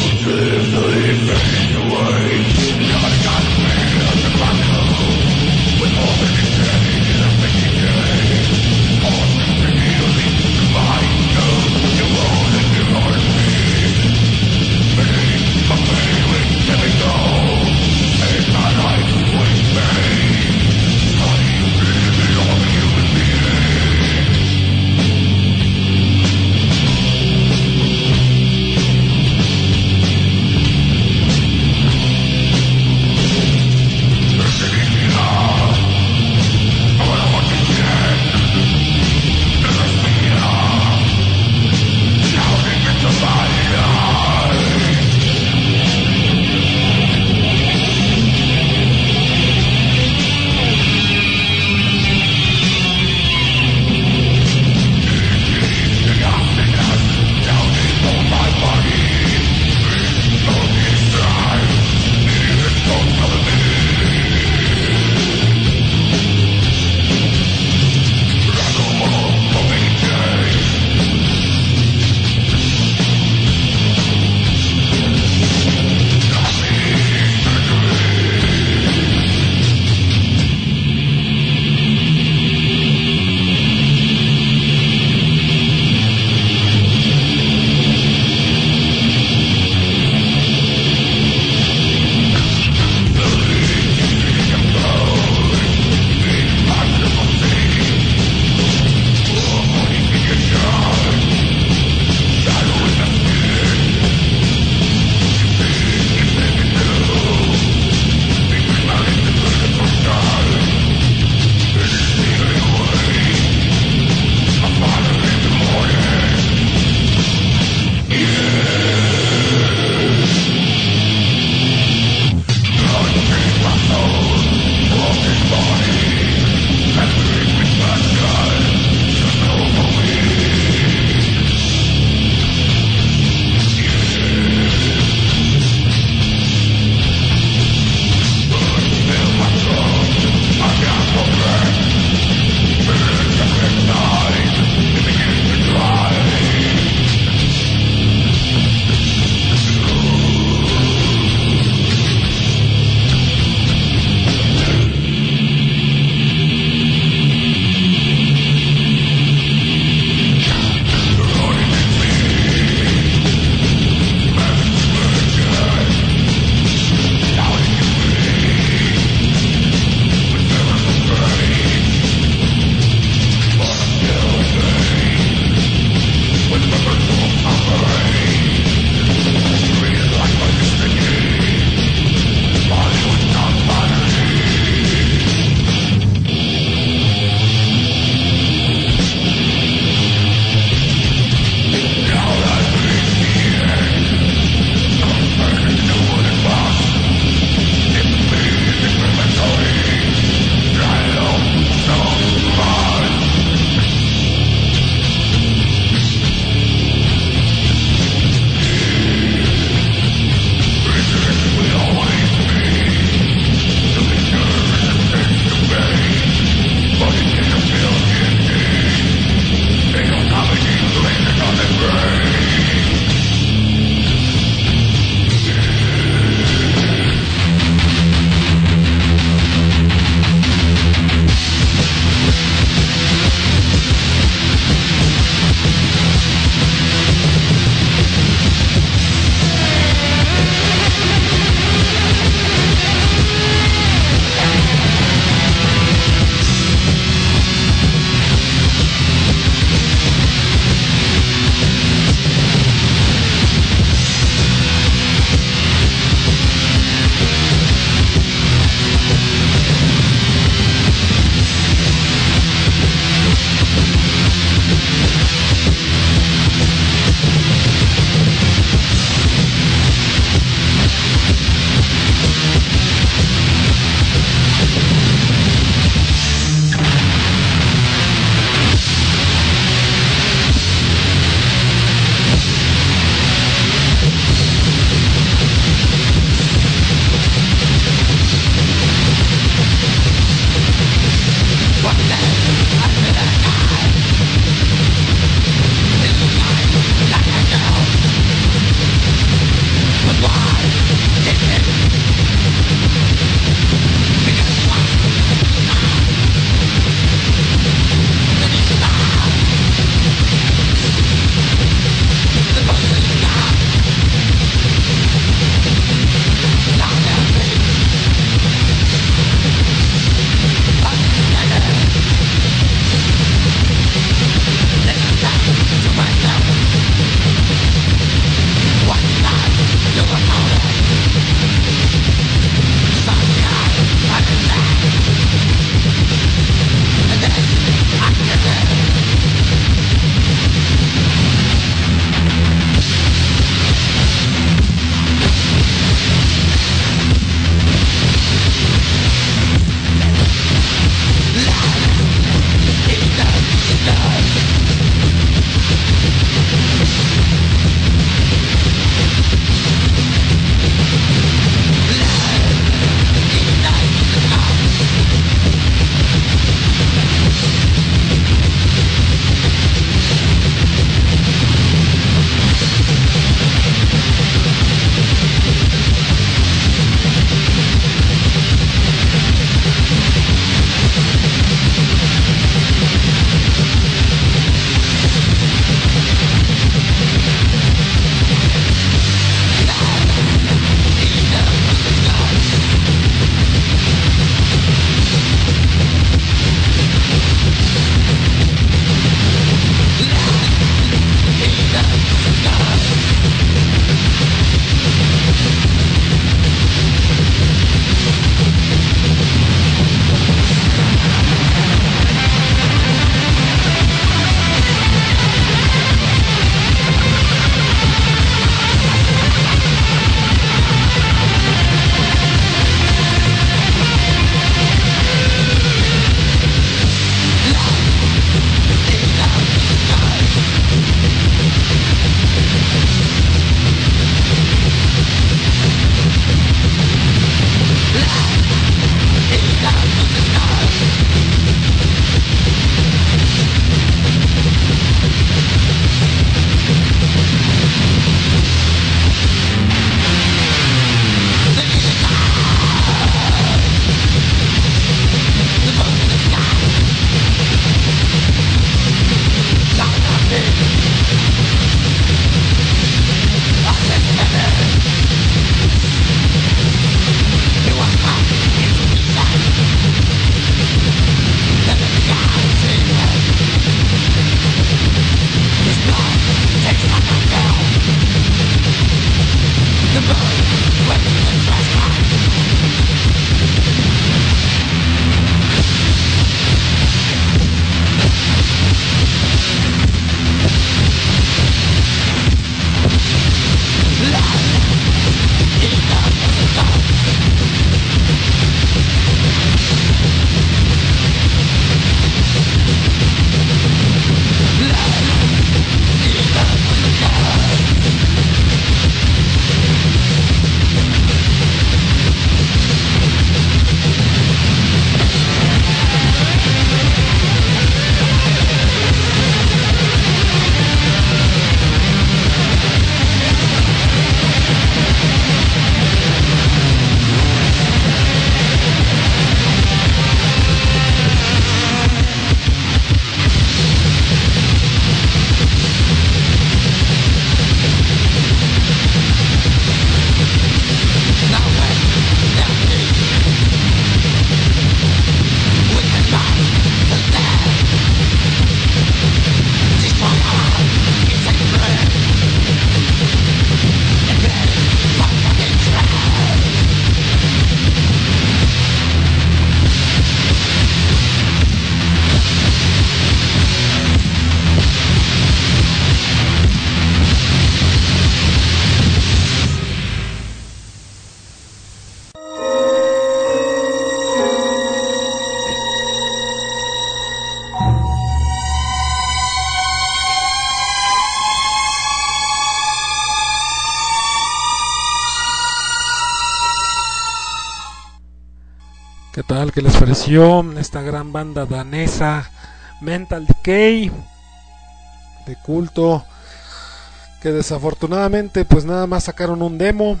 ¿Qué tal? ¿Qué les pareció esta gran banda danesa Mental Decay de culto? Que desafortunadamente pues nada más sacaron un demo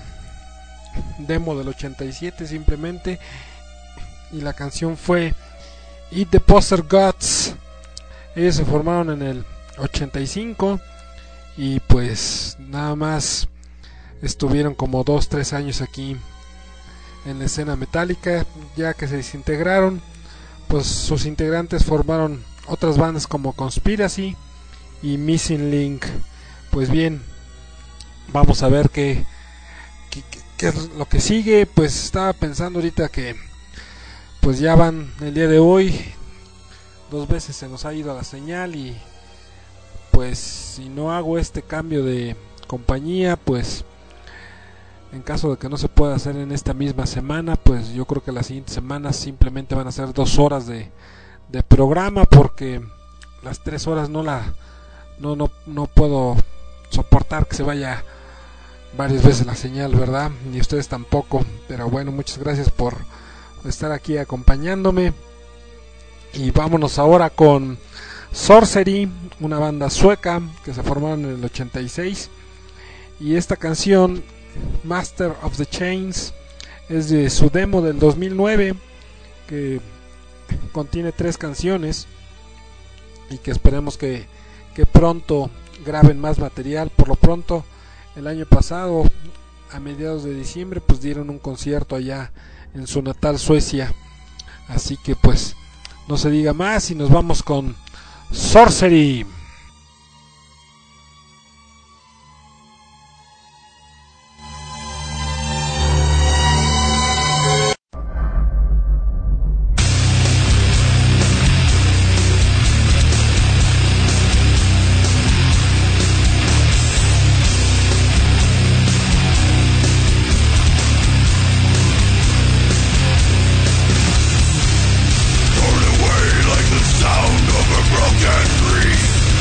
del 87 simplemente, y la canción fue Eat the Poster Gods. Ellos se formaron en el 85 y pues nada más estuvieron como 2-3 años aquí en la escena metálica. Ya que se desintegraron, pues sus integrantes formaron otras bandas como Conspiracy y Missing Link. Pues bien, vamos a ver qué es lo que sigue. Pues estaba pensando ahorita que pues ya van el día de hoy, 2 veces se nos ha ido la señal, y pues si no hago este cambio de compañía, pues en caso de que no se pueda hacer en esta misma semana, pues yo creo que las siguientes semanas simplemente van a ser 2 horas de programa, porque las 3 horas no puedo soportar que se vaya varias veces la señal, ¿verdad? Ni ustedes tampoco. Pero bueno, muchas gracias por estar aquí acompañándome, y vámonos ahora con Sorcery, una banda sueca que se formaron en el 86, y esta canción Master of the Chains es de su demo del 2009, que contiene 3 canciones, y que esperemos que pronto graben más material. Por lo pronto, el año pasado, a mediados de diciembre, pues dieron un concierto allá en su natal Suecia. Así que pues no se diga más y nos vamos con Sorcery. Sound of a broken tree.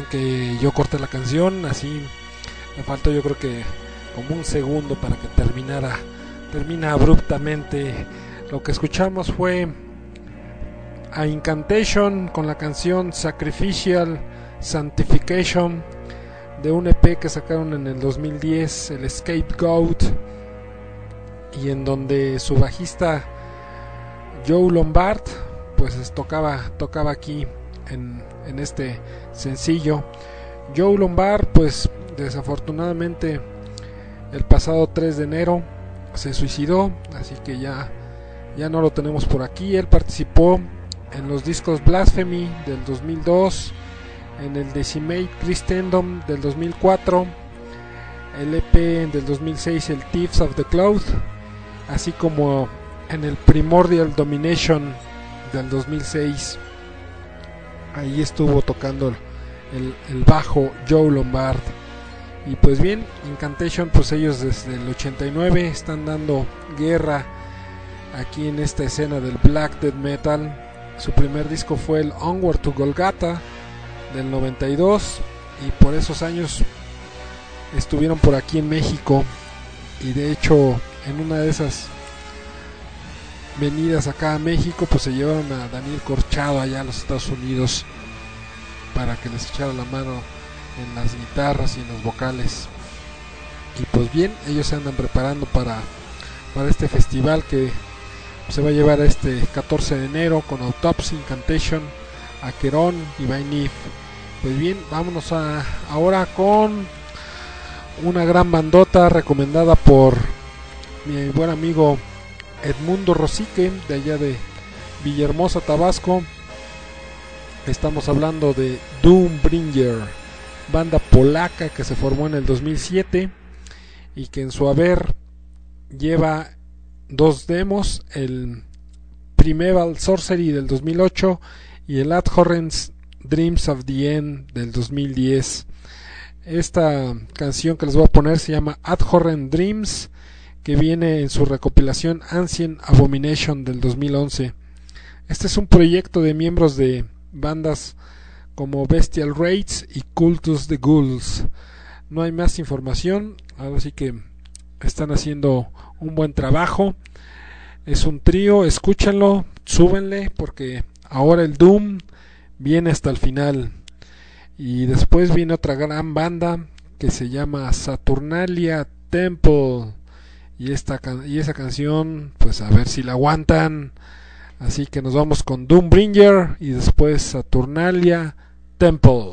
que yo corté la canción, así me faltó yo creo que como un segundo para que termina abruptamente. Lo que escuchamos fue a Incantation con la canción Sacrificial Sanctification de un EP que sacaron en el 2010, el Scapegoat, y en donde su bajista Joe Lombard pues tocaba aquí en este sencillo. Joe Lombard pues desafortunadamente el pasado 3 de enero se suicidó, así que ya no lo tenemos por aquí. Él participó en los discos Blasphemy del 2002, en el Decimate Christendom del 2004, el EP del 2006, el Thieves of the Cloud, así como en el Primordial Domination del 2006. Ahí estuvo tocando el bajo Joe Lombard. Y pues bien, Incantation, pues ellos desde el 89 están dando guerra aquí en esta escena del Black Death Metal. Su primer disco fue el Onward to Golgotha del 92, y por esos años estuvieron por aquí en México, y de hecho en una de esas venidas acá a México pues se llevaron a Daniel Corchado allá a los Estados Unidos para que les echara la mano en las guitarras y en los vocales. Y pues bien, ellos se andan preparando para este festival que se va a llevar este 14 de enero con Autopsy, Incantation, Aqueron y Vainif. Pues bien, vámonos ahora con una gran bandota recomendada por mi buen amigo Edmundo Rosique, de allá de Villahermosa, Tabasco. Estamos hablando de Doombringer, banda polaca que se formó en el 2007 y que en su haber lleva 2 demos, el Primeval Sorcery del 2008 y el Abhorrent Dreams of the End del 2010. Esta canción que les voy a poner se llama Abhorrent Dreams, que viene en su recopilación Ancient Abomination del 2011. Este es un proyecto de miembros de bandas como Bestial Raids y Cultus the Ghouls. No hay más información, ahora sí que están haciendo un buen trabajo. Es un trío, escúchenlo, súbenle, porque ahora el Doom viene hasta el final. Y después viene otra gran banda que se llama Saturnalia Temple, y esa canción pues a ver si la aguantan. Así que nos vamos con Doombringer y después Saturnalia Temple.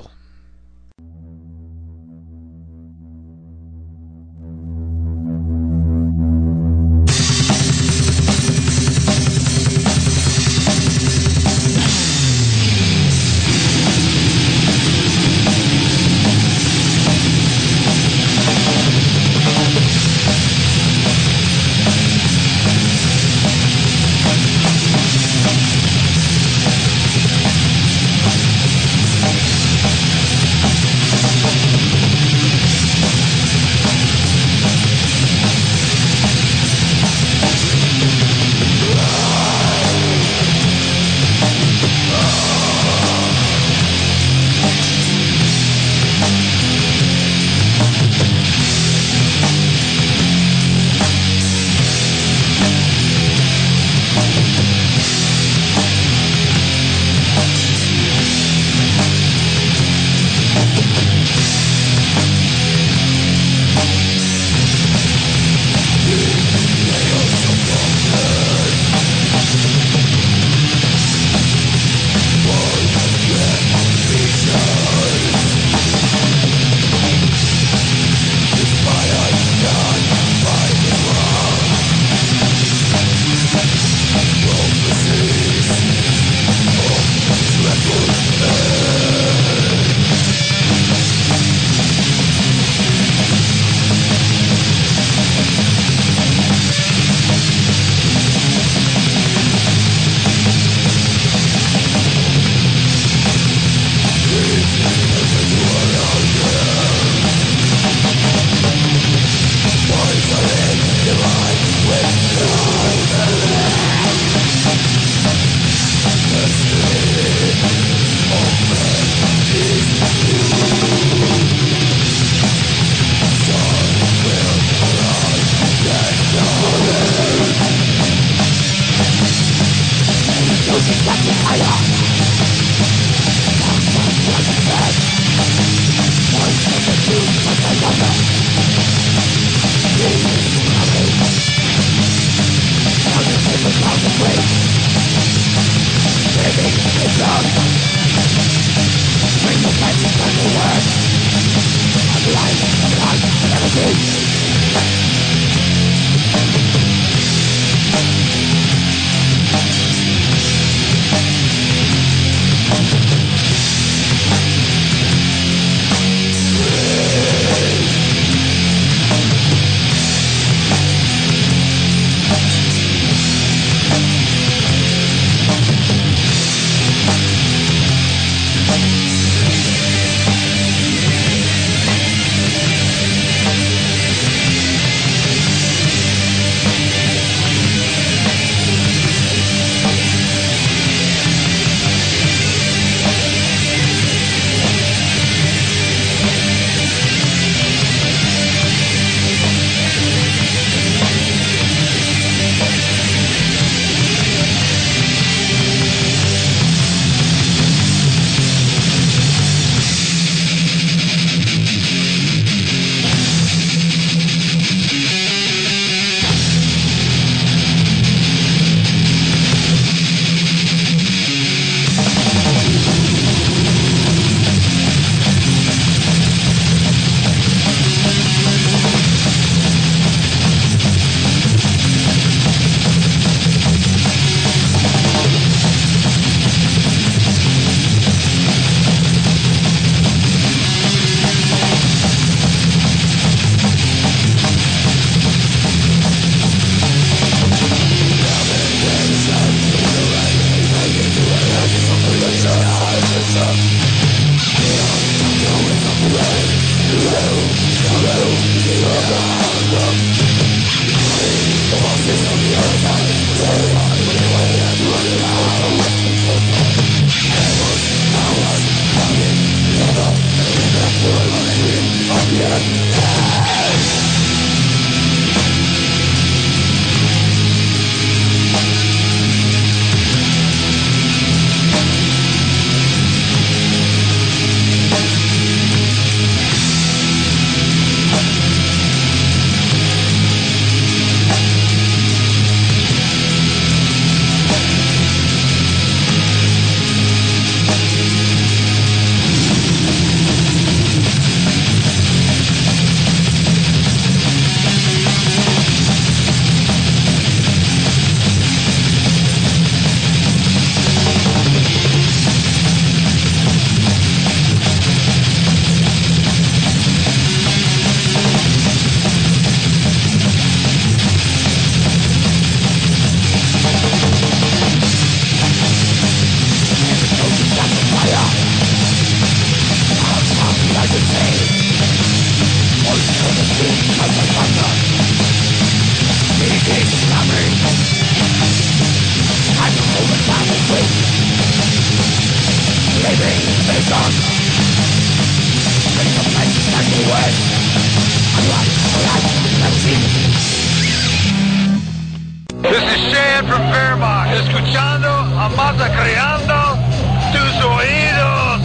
masacreando tus oídos.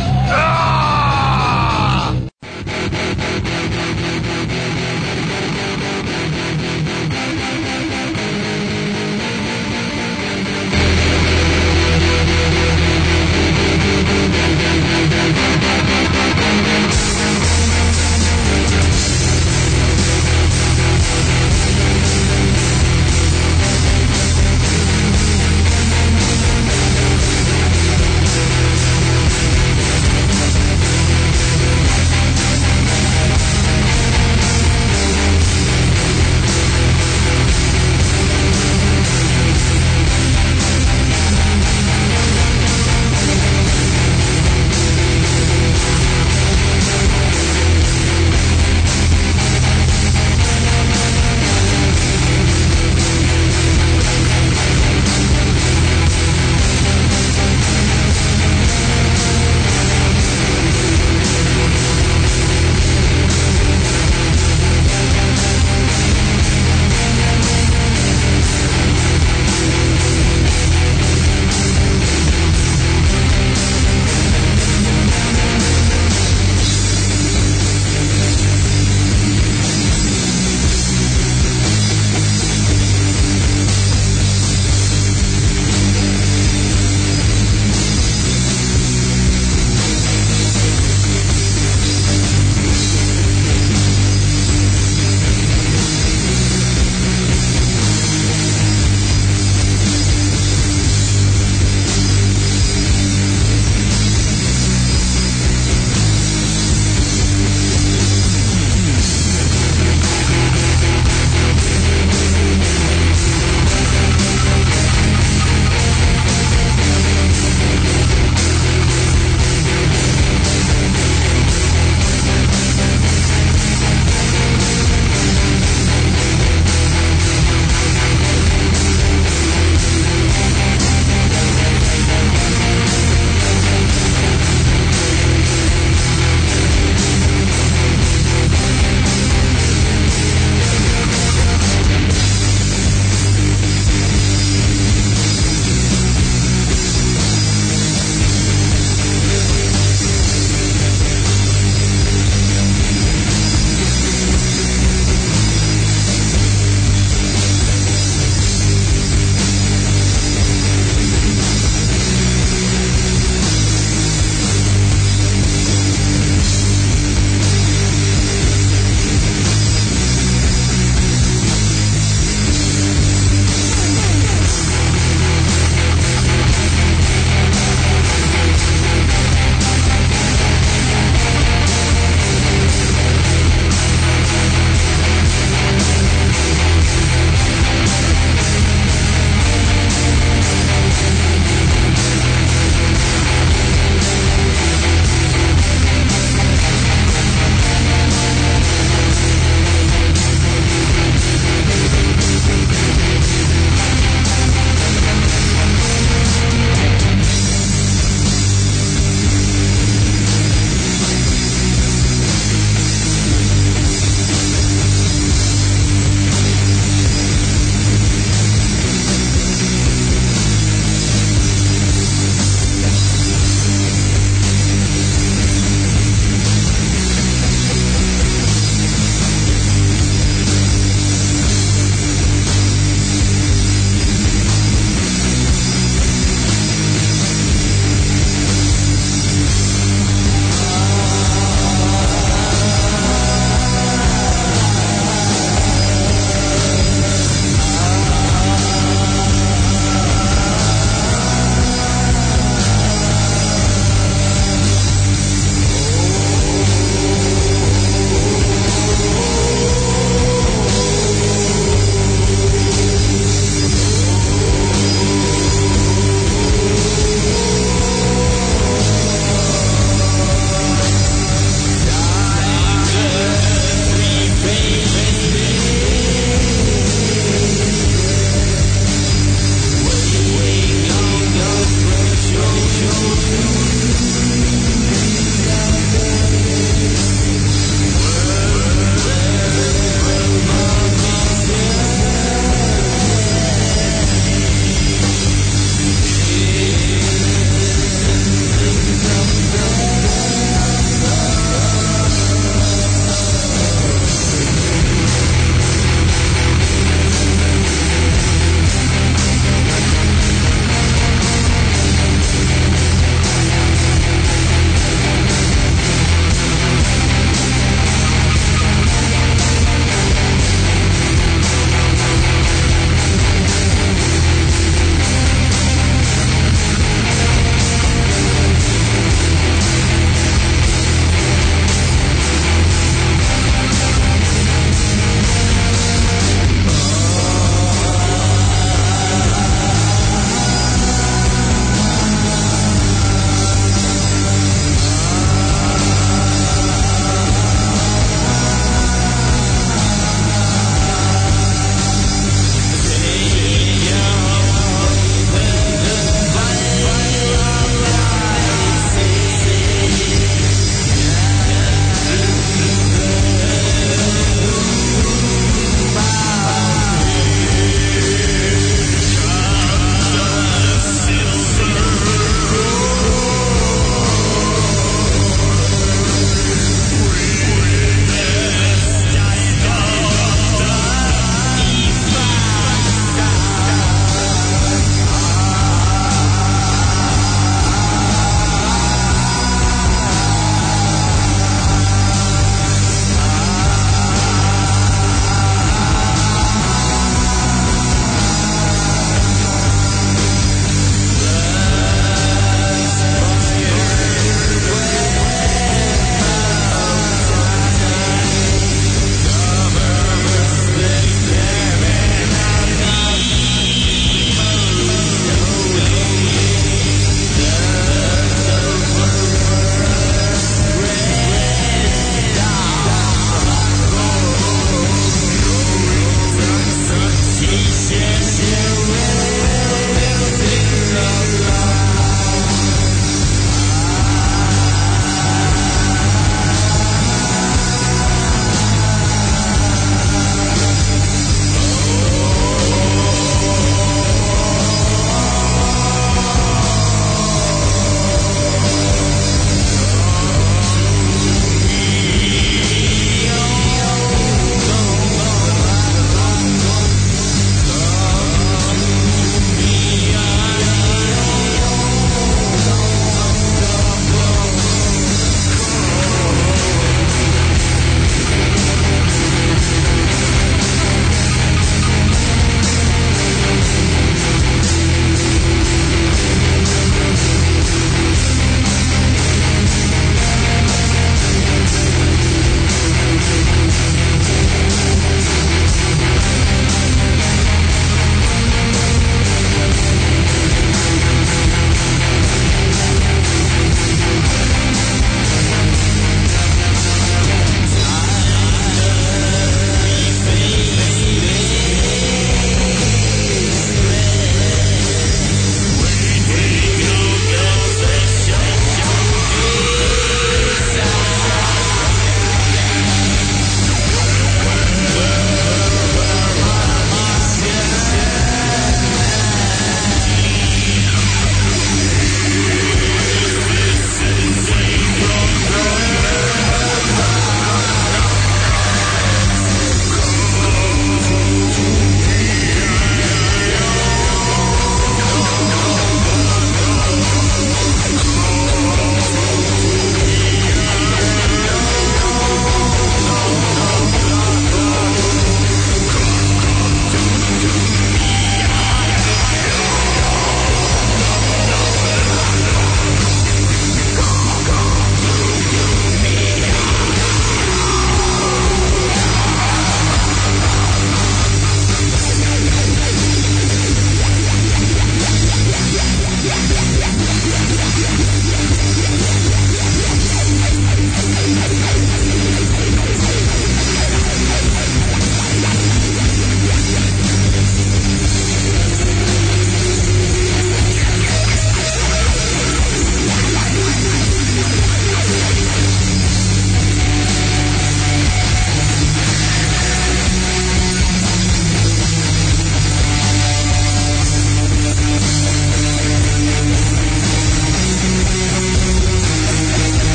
¡Ah!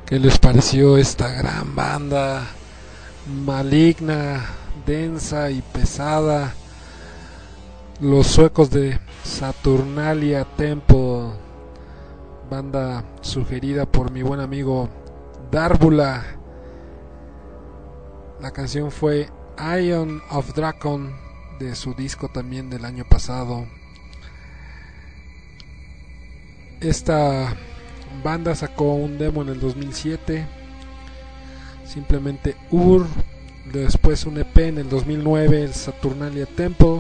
¿Qué les pareció esta gran banda maligna, densa y pesada? Los suecos de Saturnalia Temple, banda sugerida por mi buen amigo Darbula. La canción fue Ion of Dragon, de su disco también del año pasado. Esta banda sacó un demo en el 2007, simplemente Ur. Después un EP en el 2009, el Saturnalia Temple.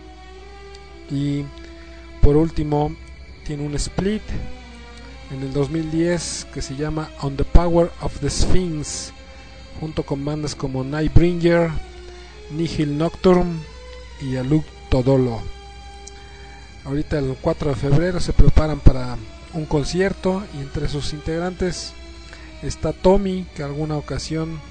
Y por último tiene un split en el 2010 que se llama On the Power of the Sphinx, junto con bandas como Nightbringer, Nihil Nocturne y Aluk Todolo. Ahorita el 4 de febrero se preparan para un concierto, y entre sus integrantes está Tommy, que alguna ocasión,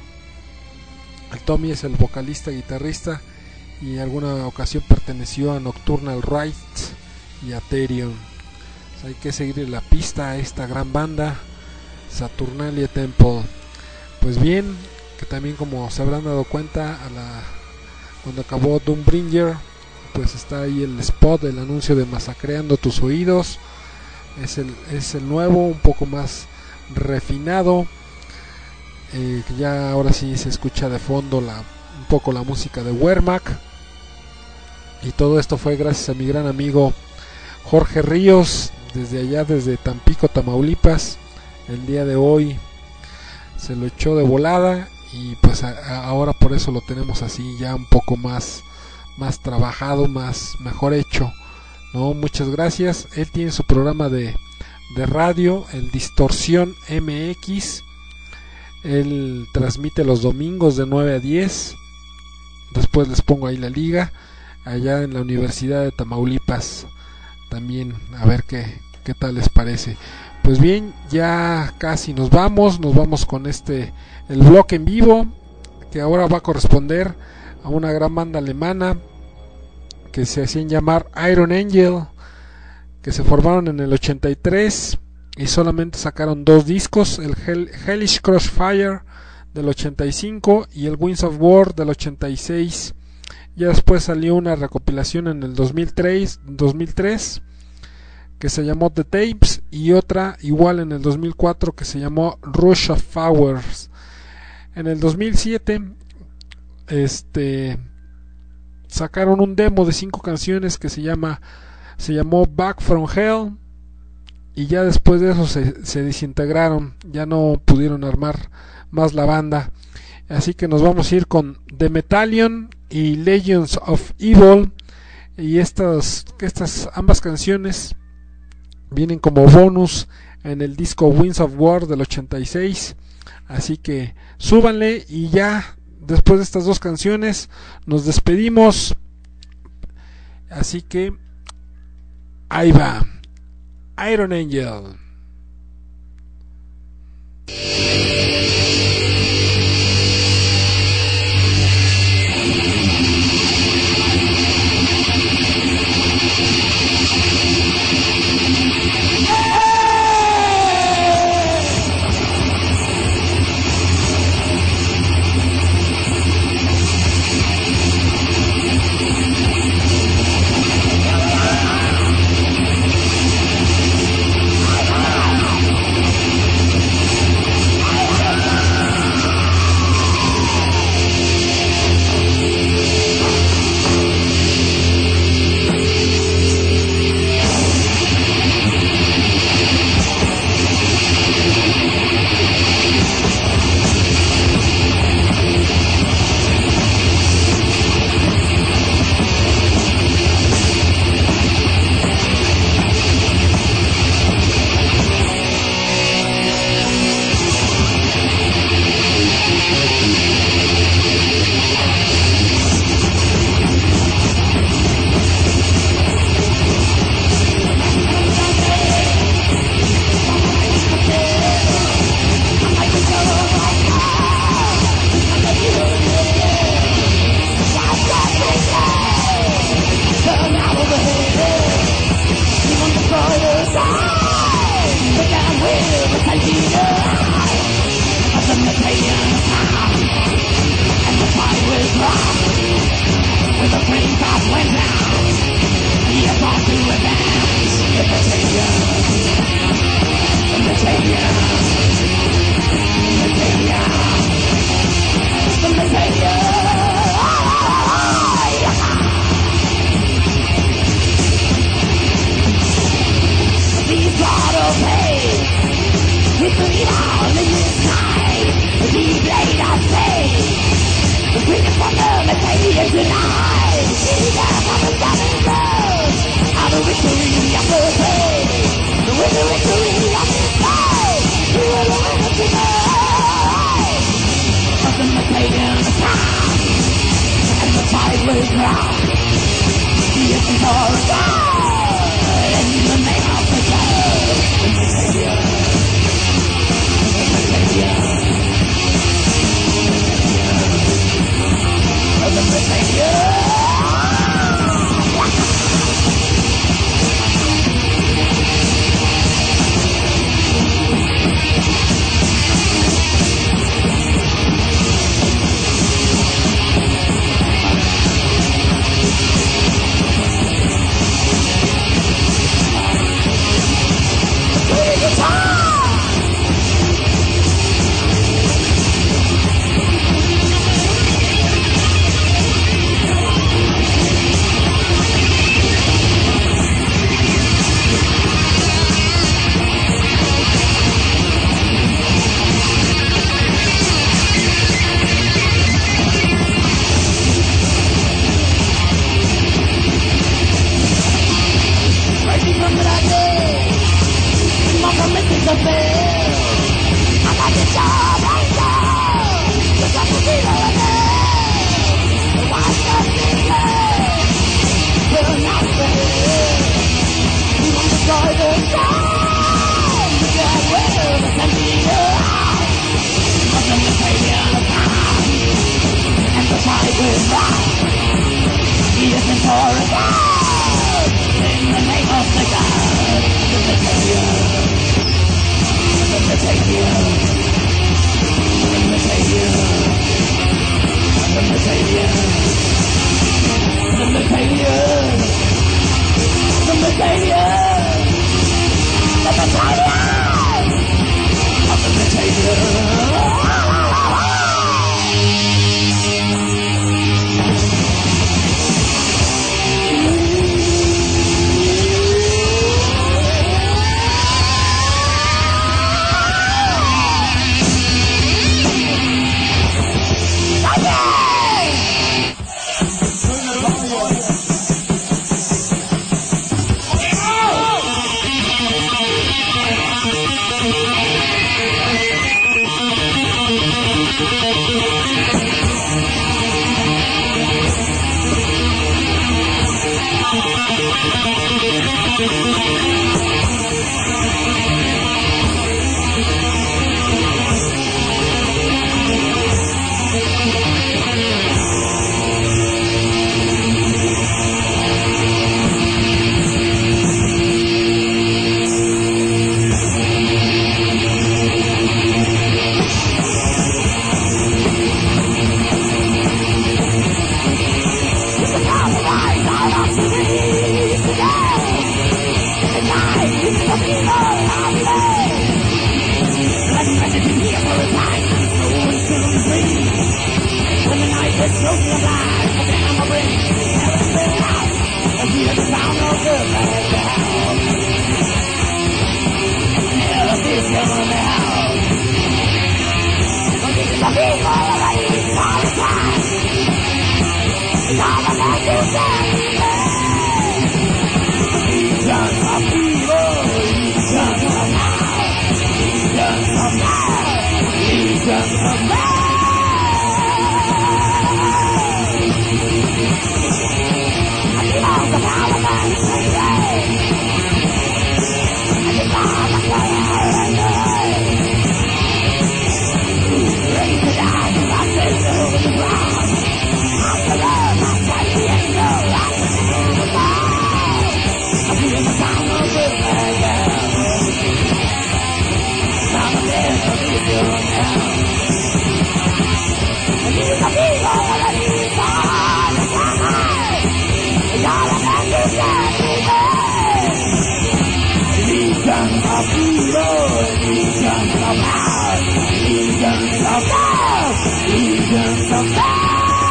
el Tommy es el vocalista guitarrista, y en alguna ocasión perteneció a Nocturnal Rites y a Therion. Hay que seguir la pista a esta gran banda Saturnalia Temple. Pues bien, que también, como se habrán dado cuenta, cuando acabó Doombringer, pues está ahí el spot, el anuncio de Masacreando tus oídos. Es el nuevo, un poco más refinado, que ya ahora sí se escucha de fondo un poco la música de Wehrmacht. Y todo esto fue gracias a mi gran amigo Jorge Ríos, desde Tampico, Tamaulipas. El día de hoy se lo echó de volada, y pues ahora por eso lo tenemos así, ya un poco más trabajado, mejor hecho, ¿no? Muchas gracias. Él tiene su programa de radio, el Distorsión MX. Él transmite los domingos de 9 a 10. Después les pongo ahí la liga, allá en la Universidad de Tamaulipas. También a ver qué tal les parece. Pues bien, ya casi nos vamos con el bloque en vivo, que ahora va a corresponder a una gran banda alemana que se hacían llamar Iron Angel, que se formaron en el 83 y solamente sacaron 2 discos, el Hellish Crossfire del 85 y el Winds of War del 86. Ya después salió una recopilación en el 2003 que se llamó The Tapes, y otra igual en el 2004 que se llamó Rush of Hours. En el 2007 sacaron un demo de 5 canciones que se llamó Back from Hell, y ya después de eso se desintegraron, ya no pudieron armar más la banda. Así que nos vamos a ir con The Metallion y Legends of Evil, y estas ambas canciones vienen como bonus en el disco Winds of War del 86. Así que súbanle, y ya después de estas 2 canciones nos despedimos. Así que ahí va Iron Angel. Now of evil, legions of power, legions of power, legions of power.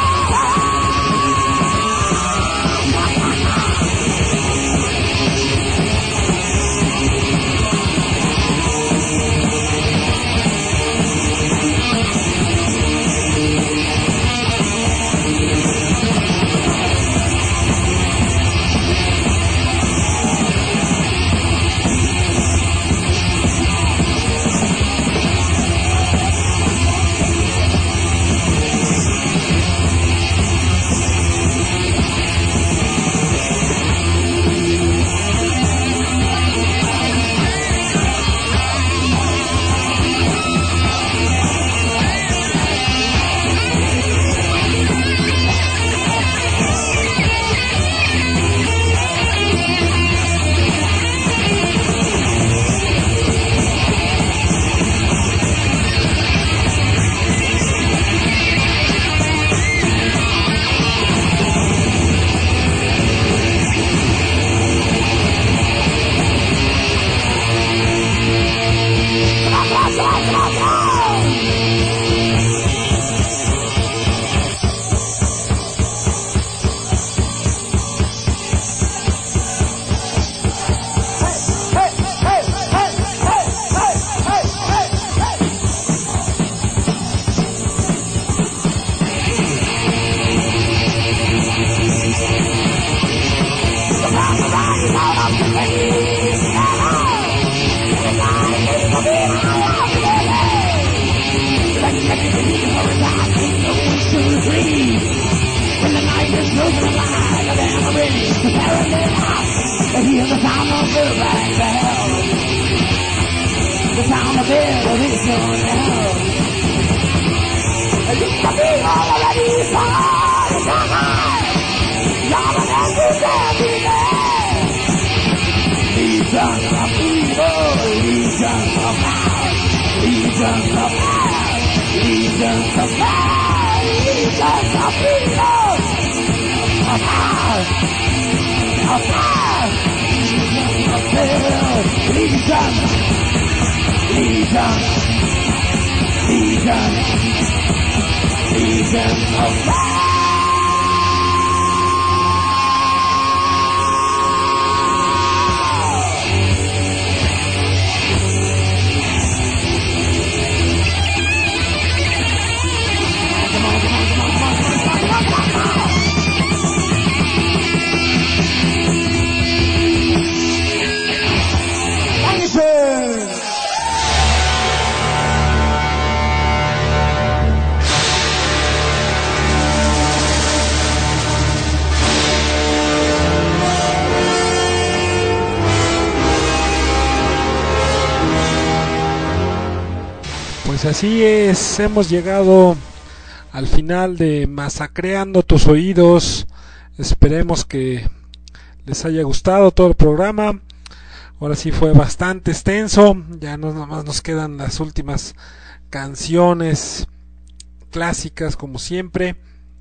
Pues así es, hemos llegado al final de Masacreando tus oídos. Esperemos que les haya gustado todo el programa. Ahora sí fue bastante extenso, ya no nomás nos quedan las últimas canciones clásicas como siempre.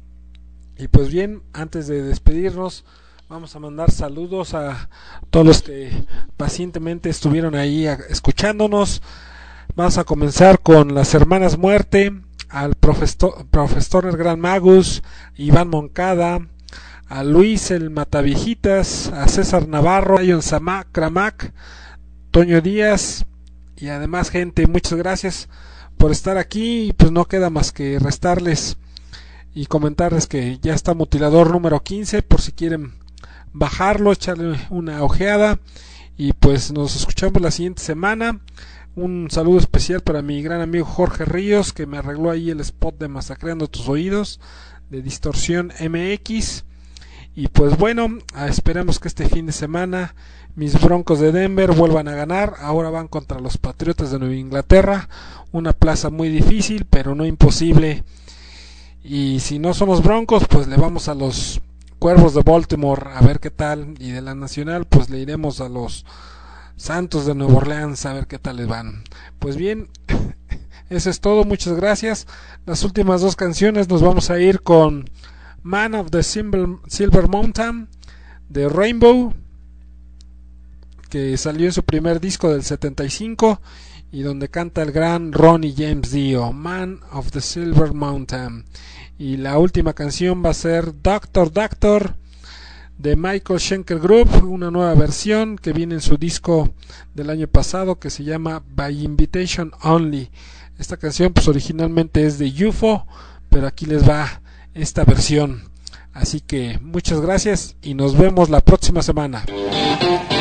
Y pues bien, antes de despedirnos, vamos a mandar saludos a todos los que pacientemente estuvieron ahí escuchándonos. Vamos a comenzar con las Hermanas Muerte, al profesor el Gran Magus, Iván Moncada, a Luis el Mataviejitas, a César Navarro, a Ion Cramac, Toño Díaz y además gente. Muchas gracias por estar aquí y pues no queda más que restarles y comentarles que ya está Mutilador número 15 por si quieren bajarlo, echarle una ojeada y pues nos escuchamos la siguiente semana. Un saludo especial para mi gran amigo Jorge Ríos, que me arregló ahí el spot de Masacreando tus oídos de Distorsión MX. Y pues bueno, esperemos que este fin de semana mis Broncos de Denver vuelvan a ganar. Ahora van contra los Patriotas de Nueva Inglaterra, una plaza muy difícil pero no imposible. Y si no son los Broncos, pues le vamos a los Cuervos de Baltimore a ver qué tal. Y de la Nacional pues le iremos a los Santos de Nueva Orleans a ver qué tal les van. Pues bien, eso es todo, muchas gracias. Las últimas dos canciones nos vamos a ir con Man of the Silver Mountain de Rainbow, que salió en su primer disco del 75 y donde canta el gran Ronnie James Dio, Man of the Silver Mountain. Y la última canción va a ser Doctor Doctor de Michael Schenker Group, una nueva versión que viene en su disco del año pasado que se llama By Invitation Only. Esta canción pues originalmente es de UFO, pero aquí les va esta versión. Así que muchas gracias y nos vemos la próxima semana.